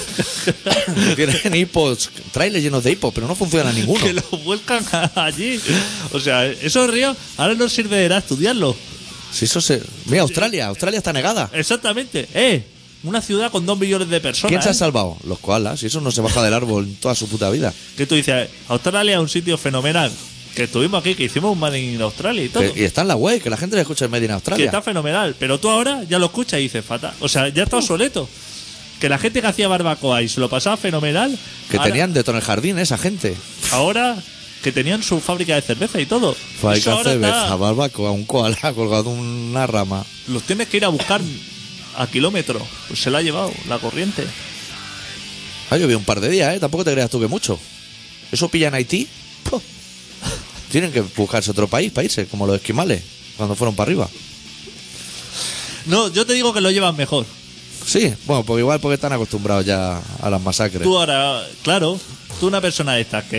Speaker 1: Tienen hipos, trailers llenos de hipos, pero no funciona ninguno.
Speaker 2: Que los vuelcan allí. O sea, esos ríos ahora no sirve de nada estudiarlos.
Speaker 1: Si eso se... Mira, Australia está negada.
Speaker 2: Exactamente. Una ciudad con 2 millones de personas.
Speaker 1: ¿Quién se ha
Speaker 2: ¿eh?
Speaker 1: salvado? Los koalas. Y eso no se baja del árbol en toda su puta vida.
Speaker 2: Que tú dices, Australia es un sitio fenomenal. Que estuvimos aquí, que hicimos un Made in Australia y todo.
Speaker 1: Y está en la web, que la gente le escucha el Made in
Speaker 2: Que
Speaker 1: Australia.
Speaker 2: está fenomenal. Pero tú ahora ya lo escuchas y dices, fatal. O sea, ya está obsoleto. Que la gente que hacía barbacoa y se lo pasaba fenomenal.
Speaker 1: Que
Speaker 2: ahora,
Speaker 1: tenían de todo en el jardín esa gente.
Speaker 2: Ahora que tenían su fábrica de cerveza y todo. Eso
Speaker 1: Fábrica
Speaker 2: ahora
Speaker 1: cerveza,
Speaker 2: está-
Speaker 1: barbacoa, un koala colgado de una rama.
Speaker 2: los tienes que ir a buscar a kilómetros. Pues se la ha llevado la corriente.
Speaker 1: Ha llovido un par de días, ¿eh? Tampoco te creas tú que mucho. Eso pilla en Haití. ¡Puh! Tienen que buscarse otro país para irse, como los esquimales, cuando fueron para arriba.
Speaker 2: No, yo te digo que lo llevan mejor.
Speaker 1: Sí, bueno, pues igual porque están acostumbrados ya a las masacres.
Speaker 2: Tú ahora, claro, tú una persona de estas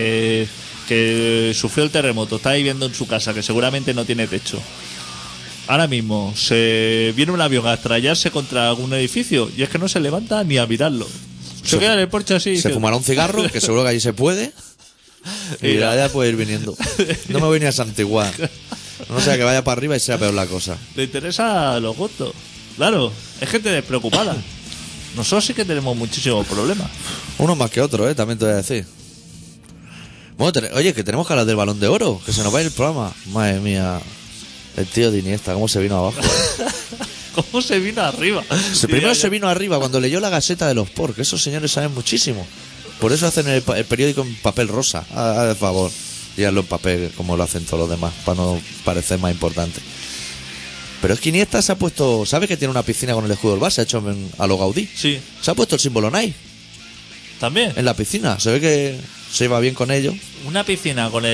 Speaker 2: que sufrió el terremoto, está viviendo en su casa, que seguramente no tiene techo. Ahora mismo se viene un avión a estrellarse contra algún edificio y es que no se levanta ni a mirarlo. Se queda en el porche así.
Speaker 1: Se
Speaker 2: diciendo,
Speaker 1: fumará un cigarro, que seguro que allí se puede. Y
Speaker 2: Mira.
Speaker 1: ya puede ir viniendo. No me voy ni a santiguar. No sea que vaya para arriba y sea peor la cosa.
Speaker 2: Le interesa los gustos. Claro, es gente despreocupada. Nosotros sí que tenemos muchísimos problemas.
Speaker 1: Uno más que otro, también te voy a decir. Bueno, oye, que tenemos que hablar del Balón de Oro, que se nos va a ir el programa. Madre mía, el tío de Iniesta, cómo se vino abajo.
Speaker 2: ¿Cómo se vino arriba?
Speaker 1: Primero
Speaker 2: Diría
Speaker 1: se
Speaker 2: yo.
Speaker 1: vino arriba cuando leyó la Gaceta de los Sport, que esos señores saben muchísimo. Por eso hacen el periódico en papel rosa. Haz el favor, y hazlo en papel como lo hacen todos los demás, para no parecer más importante. Pero es que Iniesta se ha puesto... ¿Sabes que tiene una piscina con el escudo del Barça hecho a lo Gaudí?
Speaker 2: Sí,
Speaker 1: Se ha puesto el símbolo Nike
Speaker 2: también.
Speaker 1: en la piscina. Se ve que se iba bien con ello.
Speaker 2: Una piscina con el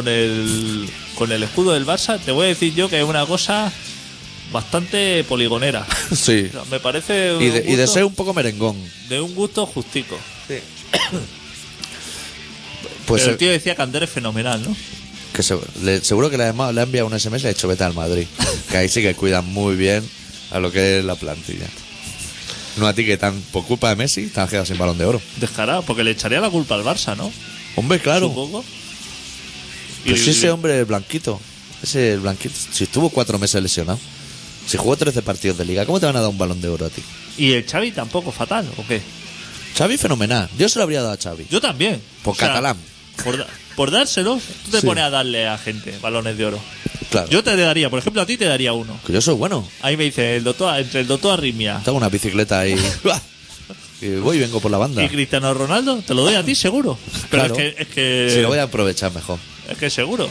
Speaker 2: escudo del Barça, te voy a decir yo que es una cosa bastante poligonera.
Speaker 1: Sí.
Speaker 2: O sea, me parece
Speaker 1: Y de
Speaker 2: gusto-
Speaker 1: ser un poco merengón.
Speaker 2: de un gusto justico.
Speaker 1: Pues
Speaker 2: Pero el tío decía que Ander es fenomenal, ¿no?
Speaker 1: que seguro que le ha enviado un SMS y le ha dicho vete al Madrid. Que ahí sí que cuidan muy bien a lo que es la plantilla. No a ti que por culpa de Messi te has quedado sin Balón de Oro.
Speaker 2: Descarado, porque le echaría la culpa al Barça, ¿no?
Speaker 1: Hombre, claro.
Speaker 2: Supongo.
Speaker 1: Pero si ese hombre blanquito, si estuvo 4 meses lesionado, si jugó 13 partidos de liga, ¿cómo te van a dar un Balón de Oro a ti?
Speaker 2: Y el Xavi tampoco fatal, ¿o qué?
Speaker 1: Xavi fenomenal. Yo se lo habría dado a Xavi.
Speaker 2: Yo también.
Speaker 1: Por catalán.
Speaker 2: Por dárselo, tú te
Speaker 1: Sí.
Speaker 2: pones a darle a gente balones de oro.
Speaker 1: Claro.
Speaker 2: Yo te daría, por ejemplo, a ti te daría uno.
Speaker 1: Que yo soy bueno.
Speaker 2: Ahí me dice entre el doctor Arritmia
Speaker 1: Tengo una bicicleta ahí. Y voy y vengo por la banda.
Speaker 2: y Cristiano Ronaldo, te lo doy a ti seguro. Pero
Speaker 1: Claro.
Speaker 2: es que
Speaker 1: Si lo voy a aprovechar mejor.
Speaker 2: es que seguro.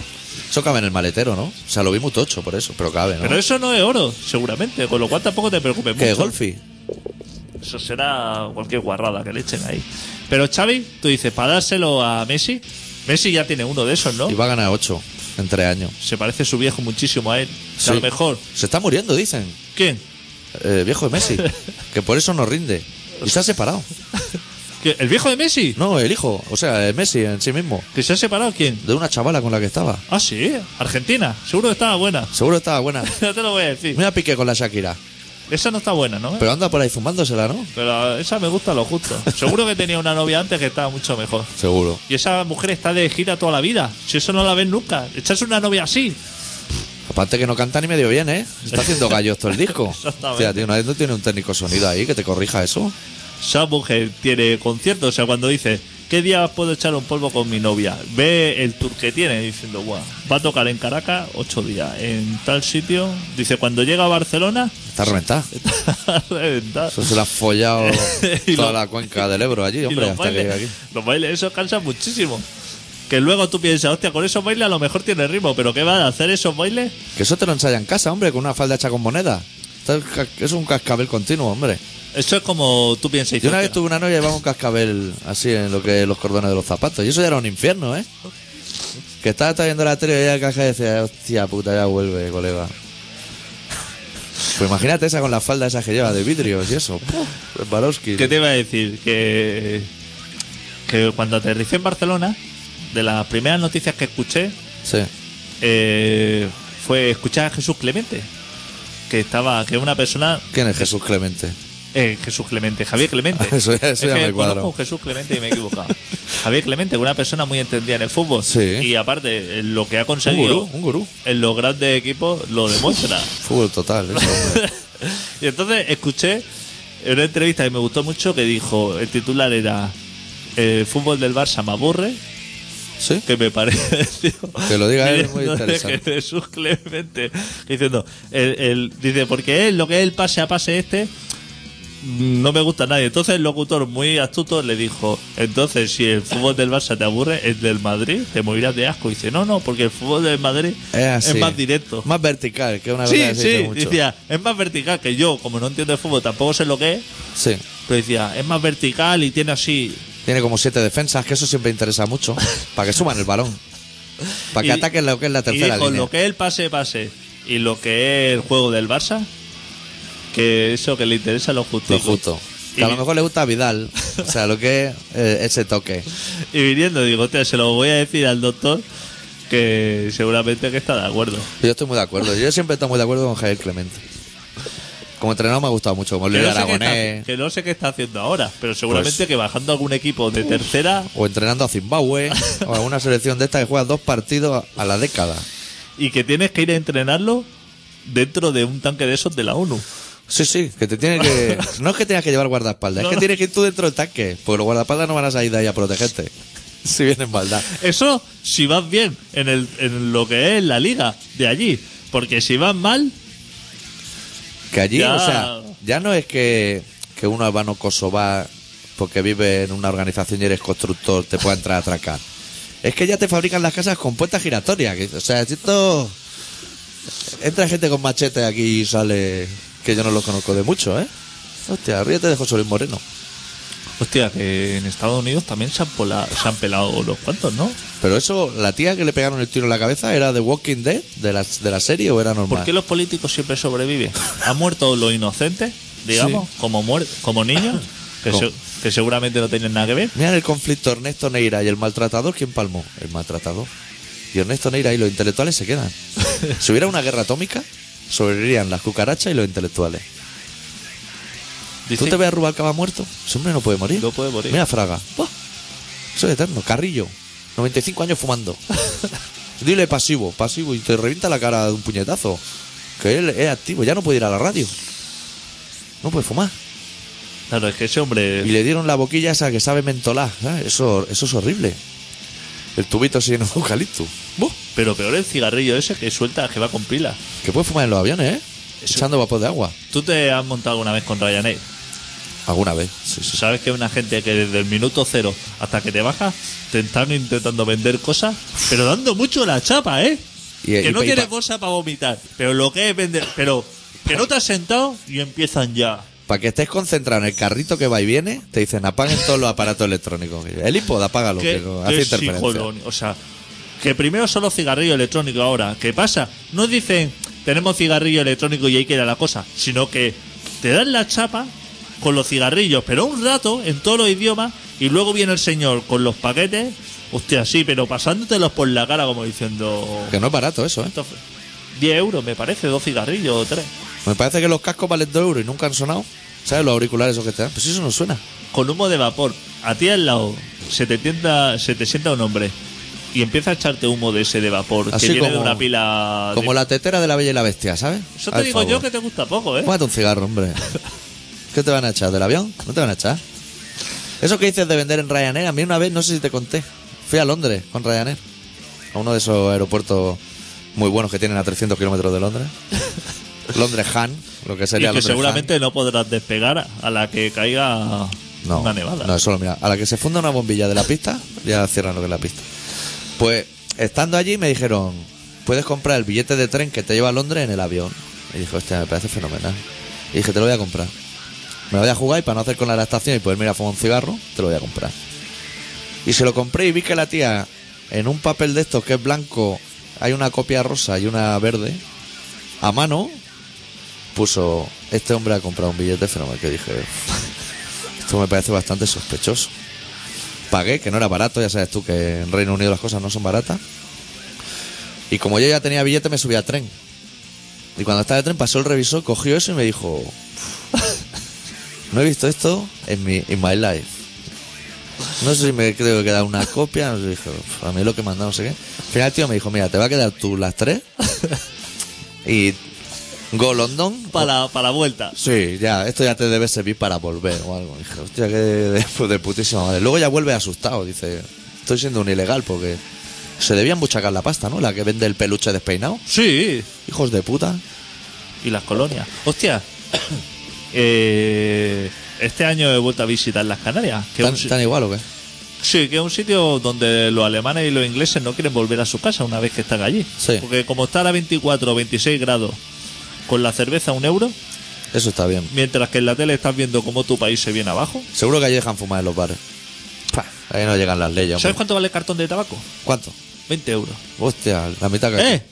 Speaker 1: Eso cabe en el maletero, ¿no? O sea, lo vi muy tocho por eso, pero cabe, ¿no?
Speaker 2: Pero eso no es oro, seguramente, con lo cual tampoco te preocupes
Speaker 1: ¿Qué,
Speaker 2: mucho.
Speaker 1: Golfi?
Speaker 2: Eso será cualquier guarrada que le echen ahí. Pero Xavi, tú dices, para dárselo a Messi, Messi ya tiene uno de esos, ¿no?
Speaker 1: Y va a ganar 8 en 3 años.
Speaker 2: Se parece su viejo muchísimo a él. O sea, a lo
Speaker 1: Sí.
Speaker 2: mejor.
Speaker 1: Se está muriendo, dicen.
Speaker 2: ¿Quién?
Speaker 1: Viejo de Messi. Que por eso no rinde. Y se ha separado.
Speaker 2: ¿El viejo de Messi?
Speaker 1: No, el hijo. O sea, el Messi en sí mismo.
Speaker 2: ¿Que se ha separado quién?
Speaker 1: De una chavala con la que estaba.
Speaker 2: Ah, sí, Argentina. Seguro que estaba buena.
Speaker 1: Seguro estaba buena.
Speaker 2: Ya te lo voy a decir.
Speaker 1: Mira Piqué con la Shakira.
Speaker 2: Esa no está buena, ¿no?
Speaker 1: Pero anda por ahí fumándosela, ¿no?
Speaker 2: Pero esa me gusta lo justo. Seguro que tenía una novia antes que estaba mucho mejor.
Speaker 1: Seguro.
Speaker 2: Y esa mujer está de gira toda la vida. Si eso no la ves nunca. Echarse una novia así.
Speaker 1: Aparte que no canta ni medio bien, ¿eh? Está haciendo gallos todo el disco.
Speaker 2: Exactamente.
Speaker 1: Hostia, tío, ¿no tiene un técnico sonido ahí que te corrija eso?
Speaker 2: Esa mujer tiene conciertos. O sea, cuando dice, ¿qué día puedo echar un polvo con mi novia? Ve el tour que tiene diciendo, guau, va a tocar en Caracas 8 días. En tal sitio. Dice, cuando llega a Barcelona,
Speaker 1: Está reventada.
Speaker 2: está reventado.
Speaker 1: Eso se lo ha follado
Speaker 2: Y
Speaker 1: toda
Speaker 2: lo-
Speaker 1: la cuenca del Ebro allí,
Speaker 2: Y
Speaker 1: hombre,
Speaker 2: los
Speaker 1: hasta que llegue
Speaker 2: bailes,
Speaker 1: aquí.
Speaker 2: los bailes, eso cansa muchísimo. Que luego tú piensas, hostia, con esos bailes a lo mejor tiene ritmo, pero ¿qué van a hacer esos bailes?
Speaker 1: Que eso te lo ensaya en casa, hombre, con una falda hecha con moneda. Es un cascabel continuo, hombre.
Speaker 2: Eso es como tú piensas.
Speaker 1: Yo una vez
Speaker 2: hostia,
Speaker 1: tuve una novia y llevaba un cascabel así en lo que los cordones de los zapatos. Y eso ya era un infierno, ¿eh? Que estaba viendo la tele y ella caja y decía, hostia puta, ya vuelve, colega. Pues imagínate esa con la falda esa que lleva de vidrios y eso. Barowski.
Speaker 2: ¿Qué te iba a decir? Que cuando aterricé en Barcelona, de las primeras noticias que escuché,
Speaker 1: Sí.
Speaker 2: fue escuchar a Jesús Clemente. Que es una persona.
Speaker 1: ¿Quién es Jesús Clemente?
Speaker 2: Jesús Clemente, Javier Clemente.
Speaker 1: Eso ya
Speaker 2: Es
Speaker 1: me
Speaker 2: que
Speaker 1: cuadro.
Speaker 2: conozco a Jesús Clemente y me he equivocado. Javier Clemente, una persona muy entendida en el fútbol.
Speaker 1: Sí.
Speaker 2: Y aparte, en lo que ha
Speaker 1: Un
Speaker 2: conseguido
Speaker 1: gurú, un gurú.
Speaker 2: en los grandes equipos lo demuestra.
Speaker 1: Fútbol total, eso, hombre.
Speaker 2: Y entonces escuché en una entrevista que me gustó mucho que dijo, el titular era el fútbol del Barça me aburre,
Speaker 1: ¿Sí?
Speaker 2: que me pareció
Speaker 1: Que lo diga él es muy
Speaker 2: diciendo
Speaker 1: interesante.
Speaker 2: que Jesús Clemente diciendo dice porque él lo que es el pase a pase no me gusta a nadie. Entonces el locutor muy astuto le dijo, entonces si el fútbol del Barça te aburre, el del Madrid te morirás de asco. Y dice, no, porque el fútbol del Madrid
Speaker 1: Es así.
Speaker 2: más directo.
Speaker 1: Más vertical, que una
Speaker 2: Sí,
Speaker 1: cosa que se dice
Speaker 2: sí,
Speaker 1: mucho.
Speaker 2: decía, es más vertical que yo, como no entiendo de fútbol, tampoco sé lo que es,
Speaker 1: Sí.
Speaker 2: pero decía, es más vertical y tiene así.
Speaker 1: Tiene como 7 defensas, que eso siempre interesa mucho. Para que suban el balón. Para que
Speaker 2: Y-
Speaker 1: ataquen lo que es la
Speaker 2: Y
Speaker 1: tercera
Speaker 2: dijo,
Speaker 1: línea.
Speaker 2: lo que es el pase y lo que es el juego del Barça, que eso que le interesa a los
Speaker 1: Lo
Speaker 2: justicos.
Speaker 1: justo. Que a lo mejor le gusta a Vidal. O sea, lo que es ese toque.
Speaker 2: Y viniendo, digo, hostia, se lo voy a decir al doctor, que seguramente que está de acuerdo.
Speaker 1: Yo estoy muy de acuerdo. Yo siempre estoy muy de acuerdo con Javier Clemente. Como entrenador me ha gustado mucho. Como
Speaker 2: Que
Speaker 1: Luis
Speaker 2: no, sé qué
Speaker 1: Aragonés.
Speaker 2: está, que no sé qué está haciendo ahora, pero seguramente
Speaker 1: Pues-
Speaker 2: que bajando algún equipo de tercera
Speaker 1: O entrenando a Zimbabue. O a una selección de esta que juega 2 partidos a la década.
Speaker 2: y que tienes que ir a entrenarlo dentro de un tanque de esos de la ONU.
Speaker 1: Sí, sí, que te tiene que. No es que tengas que llevar guardaespaldas,
Speaker 2: No,
Speaker 1: es que
Speaker 2: no.
Speaker 1: tienes que ir tú dentro del tanque. Porque los guardaespaldas no van a salir de ahí a protegerte. Si vienen maldad.
Speaker 2: Eso si vas bien en lo que es la liga de allí. Porque si vas mal,
Speaker 1: Que allí,
Speaker 2: Ya.
Speaker 1: o sea, ya no es que un albano kosovar, porque vive en una organización y eres constructor, te pueda entrar a atracar. Es que ya te fabrican las casas con puertas giratorias. O sea, si esto. Entra gente con machete aquí y sale. Que yo no lo conozco de mucho, ¿eh? Hostia, ríete de José Luis Moreno.
Speaker 2: hostia, que en Estados Unidos también se han pelado los cuantos, ¿no?
Speaker 1: Pero eso, la tía que le pegaron el tiro en la cabeza, ¿era de Walking Dead? ¿De la serie o era normal?
Speaker 2: ¿Por qué los políticos siempre sobreviven? ¿Han muerto los inocentes, digamos, como niños, que,
Speaker 1: ¿Cómo?
Speaker 2: que seguramente no tienen nada que ver?
Speaker 1: Mira el conflicto Ernesto Neira y el maltratador, ¿quién palmó? El maltratador. Y Ernesto Neira y los intelectuales se quedan. Si hubiera una guerra atómica, sobrevivirían las cucarachas y los intelectuales.
Speaker 2: Dice
Speaker 1: ¿Tú te ves a Rubalcaba muerto? Ese hombre no puede morir.
Speaker 2: No puede morir.
Speaker 1: Mira Fraga. ¡Buah! Eso es eterno. Carrillo. 95 años fumando. Dile pasivo y te revienta la cara de un puñetazo. Que él es activo, ya no puede ir a la radio. No puede fumar.
Speaker 2: Claro, es que ese hombre...
Speaker 1: Y le dieron la boquilla esa que sabe mentolá. ¿Sabes? Eso es horrible. El tubito así en eucalipto. ¡Buh!
Speaker 2: Pero peor el cigarrillo ese que suelta, que va con pila.
Speaker 1: Que puede fumar en los aviones, ¿eh?
Speaker 2: Eso-
Speaker 1: Echando vapor de agua.
Speaker 2: ¿Tú te has montado alguna vez con Ryanair?
Speaker 1: Alguna vez. Sí, sí.
Speaker 2: ¿Sabes que hay una gente que desde el minuto cero hasta que te bajas te están intentando vender cosas, pero dando mucho la chapa, ¿eh? Que no
Speaker 1: y
Speaker 2: tienes bolsa para vomitar. Pero lo que es vender... Pero que no te has sentado y empiezan ya.
Speaker 1: Para que estés concentrado en el carrito que va y viene, te dicen apaguen todos los aparatos electrónicos. El iPod, apágalo, que hace interferencia.
Speaker 2: O sea, que primero son los cigarrillos electrónicos ahora. ¿Qué pasa? No dicen tenemos cigarrillo electrónico y ahí queda la cosa, sino que te dan la chapa con los cigarrillos, pero un rato en todos los idiomas, y luego viene el señor con los paquetes, hostia, sí, pero pasándotelos por la cara como diciendo...
Speaker 1: Que no es barato eso, ¿eh?
Speaker 2: 10 euros me parece, 2 cigarrillos o 3.
Speaker 1: Me parece que los cascos valen 2 euros y nunca han sonado. ¿Sabes? Los auriculares esos que te dan. Pues eso no suena.
Speaker 2: Con humo de vapor. A ti al lado se te sienta un hombre y empieza a echarte humo de ese de vapor
Speaker 1: Así
Speaker 2: que viene
Speaker 1: como-
Speaker 2: de una pila...
Speaker 1: Como la tetera de la Bella y la Bestia, ¿sabes?
Speaker 2: Eso te
Speaker 1: Al
Speaker 2: digo
Speaker 1: favor.
Speaker 2: yo que te gusta poco, ¿eh?
Speaker 1: Fúmate un cigarro, hombre. ¿Qué te van a echar? ¿Del avión? No te van a echar. Eso que dices de vender en Ryanair, a mí una vez, no sé si te conté, fui a Londres con Ryanair, a uno de esos aeropuertos muy buenos que tienen a 300 kilómetros de Londres. Londres Han, lo que
Speaker 2: Y
Speaker 1: sería
Speaker 2: que
Speaker 1: Londres
Speaker 2: seguramente no podrás despegar a la que caiga
Speaker 1: Han. No,
Speaker 2: una nevada.
Speaker 1: no, solo mira, a la que se funda una bombilla de la pista, ya cierran lo que es la pista. Pues, estando allí me dijeron, puedes comprar el billete de tren que te lleva a Londres en el avión. Y dije, hostia, me parece fenomenal. Y dije, te lo voy a comprar. Me lo voy a jugar y para no hacer con la estación y poderme ir a fumar un cigarro, te lo voy a comprar. Y se lo compré y vi que la tía, en un papel de estos que es blanco, hay una copia rosa y una verde, a mano, puso, este hombre ha comprado un billete fenomenal. Que dije, esto me parece bastante sospechoso. Pagué, que no era barato, ya sabes tú que en Reino Unido las cosas no son baratas. Y como yo ya tenía billete, me subí al tren. Y cuando estaba en el tren pasó el revisor, cogió eso y me dijo, no he visto esto en my life. No sé si me creo que queda una copia, no sé, dije, a mí lo que manda no sé qué. Al final el tío me dijo, mira, te va a quedar tú las 3 y go London.
Speaker 2: Para la vuelta.
Speaker 1: Sí, ya, esto ya te debe servir para volver o algo. Dije, hostia, que de putísima madre. Luego ya vuelve asustado, dice, estoy siendo un ilegal porque se debían buchacar la pasta, ¿no? La que vende el peluche despeinado.
Speaker 2: Sí.
Speaker 1: Hijos de puta.
Speaker 2: Y las colonias. Hostia. Este año he vuelto a visitar las Canarias. Que es
Speaker 1: ¿Tan igual o qué?
Speaker 2: Sí, que es un sitio donde los alemanes y los ingleses no quieren volver a su casa una vez que están allí.
Speaker 1: Sí.
Speaker 2: Porque como estar a 24 o 26 grados con la cerveza a 1 euro,
Speaker 1: Eso está bien.
Speaker 2: mientras que en la tele estás viendo cómo tu país se viene abajo.
Speaker 1: Seguro que allí dejan fumar en los bares. Pah, ahí no llegan las leyes, hombre.
Speaker 2: ¿Sabes cuánto vale el cartón de tabaco?
Speaker 1: ¿Cuánto?
Speaker 2: 20 euros.
Speaker 1: Hostia, la mitad que
Speaker 2: ¡Eh!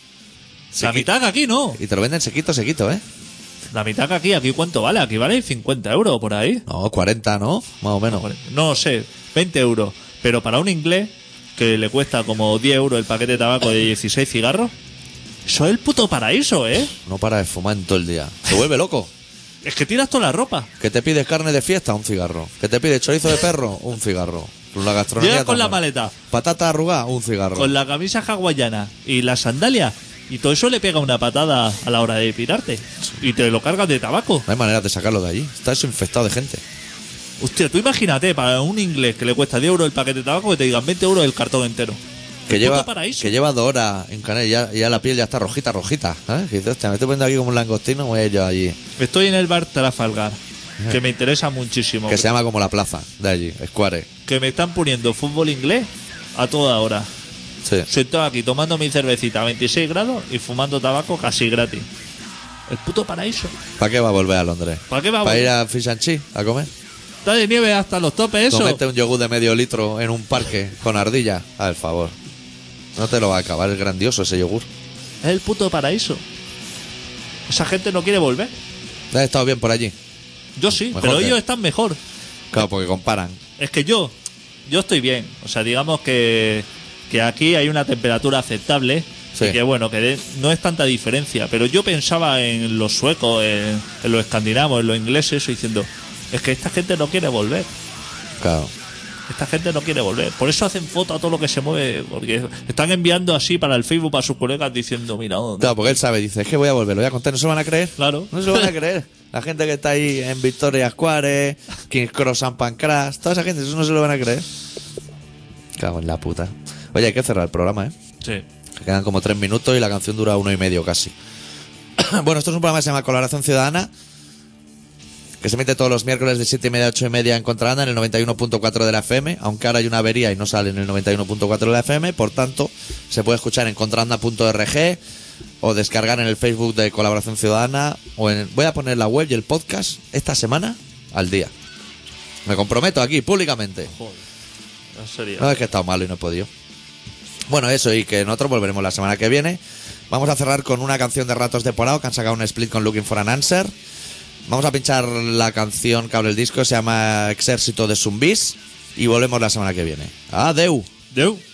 Speaker 2: La mitad que aquí no.
Speaker 1: Y te lo venden sequito, ¿eh?
Speaker 2: La mitad que aquí. ¿Aquí cuánto vale? Aquí vale 50 euros por ahí.
Speaker 1: No, 40, ¿no? Más o menos.
Speaker 2: No sé, 20 euros. Pero para un inglés que le cuesta como 10 euros el paquete de tabaco de 16 cigarros, eso es el puto paraíso, ¿eh?
Speaker 1: No para de fumar en todo el día. Se vuelve loco.
Speaker 2: Es que tiras toda la ropa.
Speaker 1: Que te pides carne de fiesta, un cigarro. Que te pides chorizo de perro, un cigarro. La gastronomía
Speaker 2: Llegas con la
Speaker 1: también.
Speaker 2: maleta,
Speaker 1: Patata arrugada, un cigarro.
Speaker 2: con la camisa hawaiana y las sandalias, y todo eso le pega una patada a la hora de pirarte. Y te lo cargas de tabaco.
Speaker 1: No hay manera de sacarlo de allí. Está eso infectado de gente.
Speaker 2: Hostia, tú imagínate, para un inglés que le cuesta 10 euros el paquete de tabaco, que te digan 20 euros el cartón entero.
Speaker 1: Que
Speaker 2: El
Speaker 1: lleva,
Speaker 2: puto paraíso.
Speaker 1: que lleva 2 horas en Canarias y ya la piel ya está rojita. ¿Sabes? Que dices, hostia, me estoy poniendo aquí como un langostino, voy a ir yo allí.
Speaker 2: Estoy en el bar Trafalgar, que me interesa muchísimo.
Speaker 1: Que se llama como la plaza de allí, Square.
Speaker 2: Que me están poniendo fútbol inglés a toda hora.
Speaker 1: Sí.
Speaker 2: Sentado aquí tomando mi cervecita a 26 grados y fumando tabaco casi gratis. El puto paraíso.
Speaker 1: ¿Para qué va a volver a Londres?
Speaker 2: ¿Para qué va a
Speaker 1: ¿Para
Speaker 2: volver?
Speaker 1: ir a Fish and Chips a comer?
Speaker 2: Está de nieve hasta los topes eso.
Speaker 1: Comete un yogur de medio litro en un parque con ardilla. Al favor. No te lo va a acabar, es grandioso ese yogur.
Speaker 2: Es el puto paraíso. Esa gente no quiere volver.
Speaker 1: ¿Has estado bien por allí?
Speaker 2: Yo sí,
Speaker 1: Mejor
Speaker 2: pero
Speaker 1: que-
Speaker 2: ellos están mejor.
Speaker 1: Claro, porque comparan.
Speaker 2: Es que yo estoy bien. O sea, digamos que aquí hay una temperatura aceptable.
Speaker 1: Sí.
Speaker 2: Y que bueno, no es tanta diferencia. Pero yo pensaba en los suecos, en los escandinavos, en los ingleses, diciendo, es que esta gente no quiere volver.
Speaker 1: Claro.
Speaker 2: Esta gente no quiere volver. Por eso hacen foto a todo lo que se mueve. Porque están enviando así para el Facebook para sus colegas diciendo, mira, ¿dónde?
Speaker 1: Claro, porque él sabe, dice, es que voy a volver, lo voy a contar, no se lo van a creer.
Speaker 2: Claro.
Speaker 1: No se lo van a creer. La gente que está ahí en Victoria Square, King's Cross, San Pancras, toda esa gente, eso no se lo van a creer. Cago en la puta. Oye, hay que cerrar el programa, ¿eh?
Speaker 2: Sí.
Speaker 1: Que quedan como 3 minutos y la canción dura 1 y medio casi. Bueno, esto es un programa que se llama Colaboración Ciudadana. que se emite todos los miércoles de 7:30 a 8:30 en Contrabanda en el 91.4 de la FM, aunque ahora hay una avería y no sale en el 91.4 de la FM, por tanto, se puede escuchar en contrabanda.org o descargar en el Facebook de Colaboración Ciudadana voy a poner la web y el podcast esta semana al día. Me comprometo aquí, públicamente.
Speaker 2: Joder, no sería.
Speaker 1: No es que he estado malo y no he podido. Bueno, eso, y que nosotros volveremos la semana que viene. Vamos a cerrar con una canción de Ratos de Porao, que han sacado un split con Looking for an Answer. Vamos a pinchar la canción que abre el disco, se llama Exército de Zumbis, y volvemos la semana que viene. Adeu.
Speaker 2: Deu.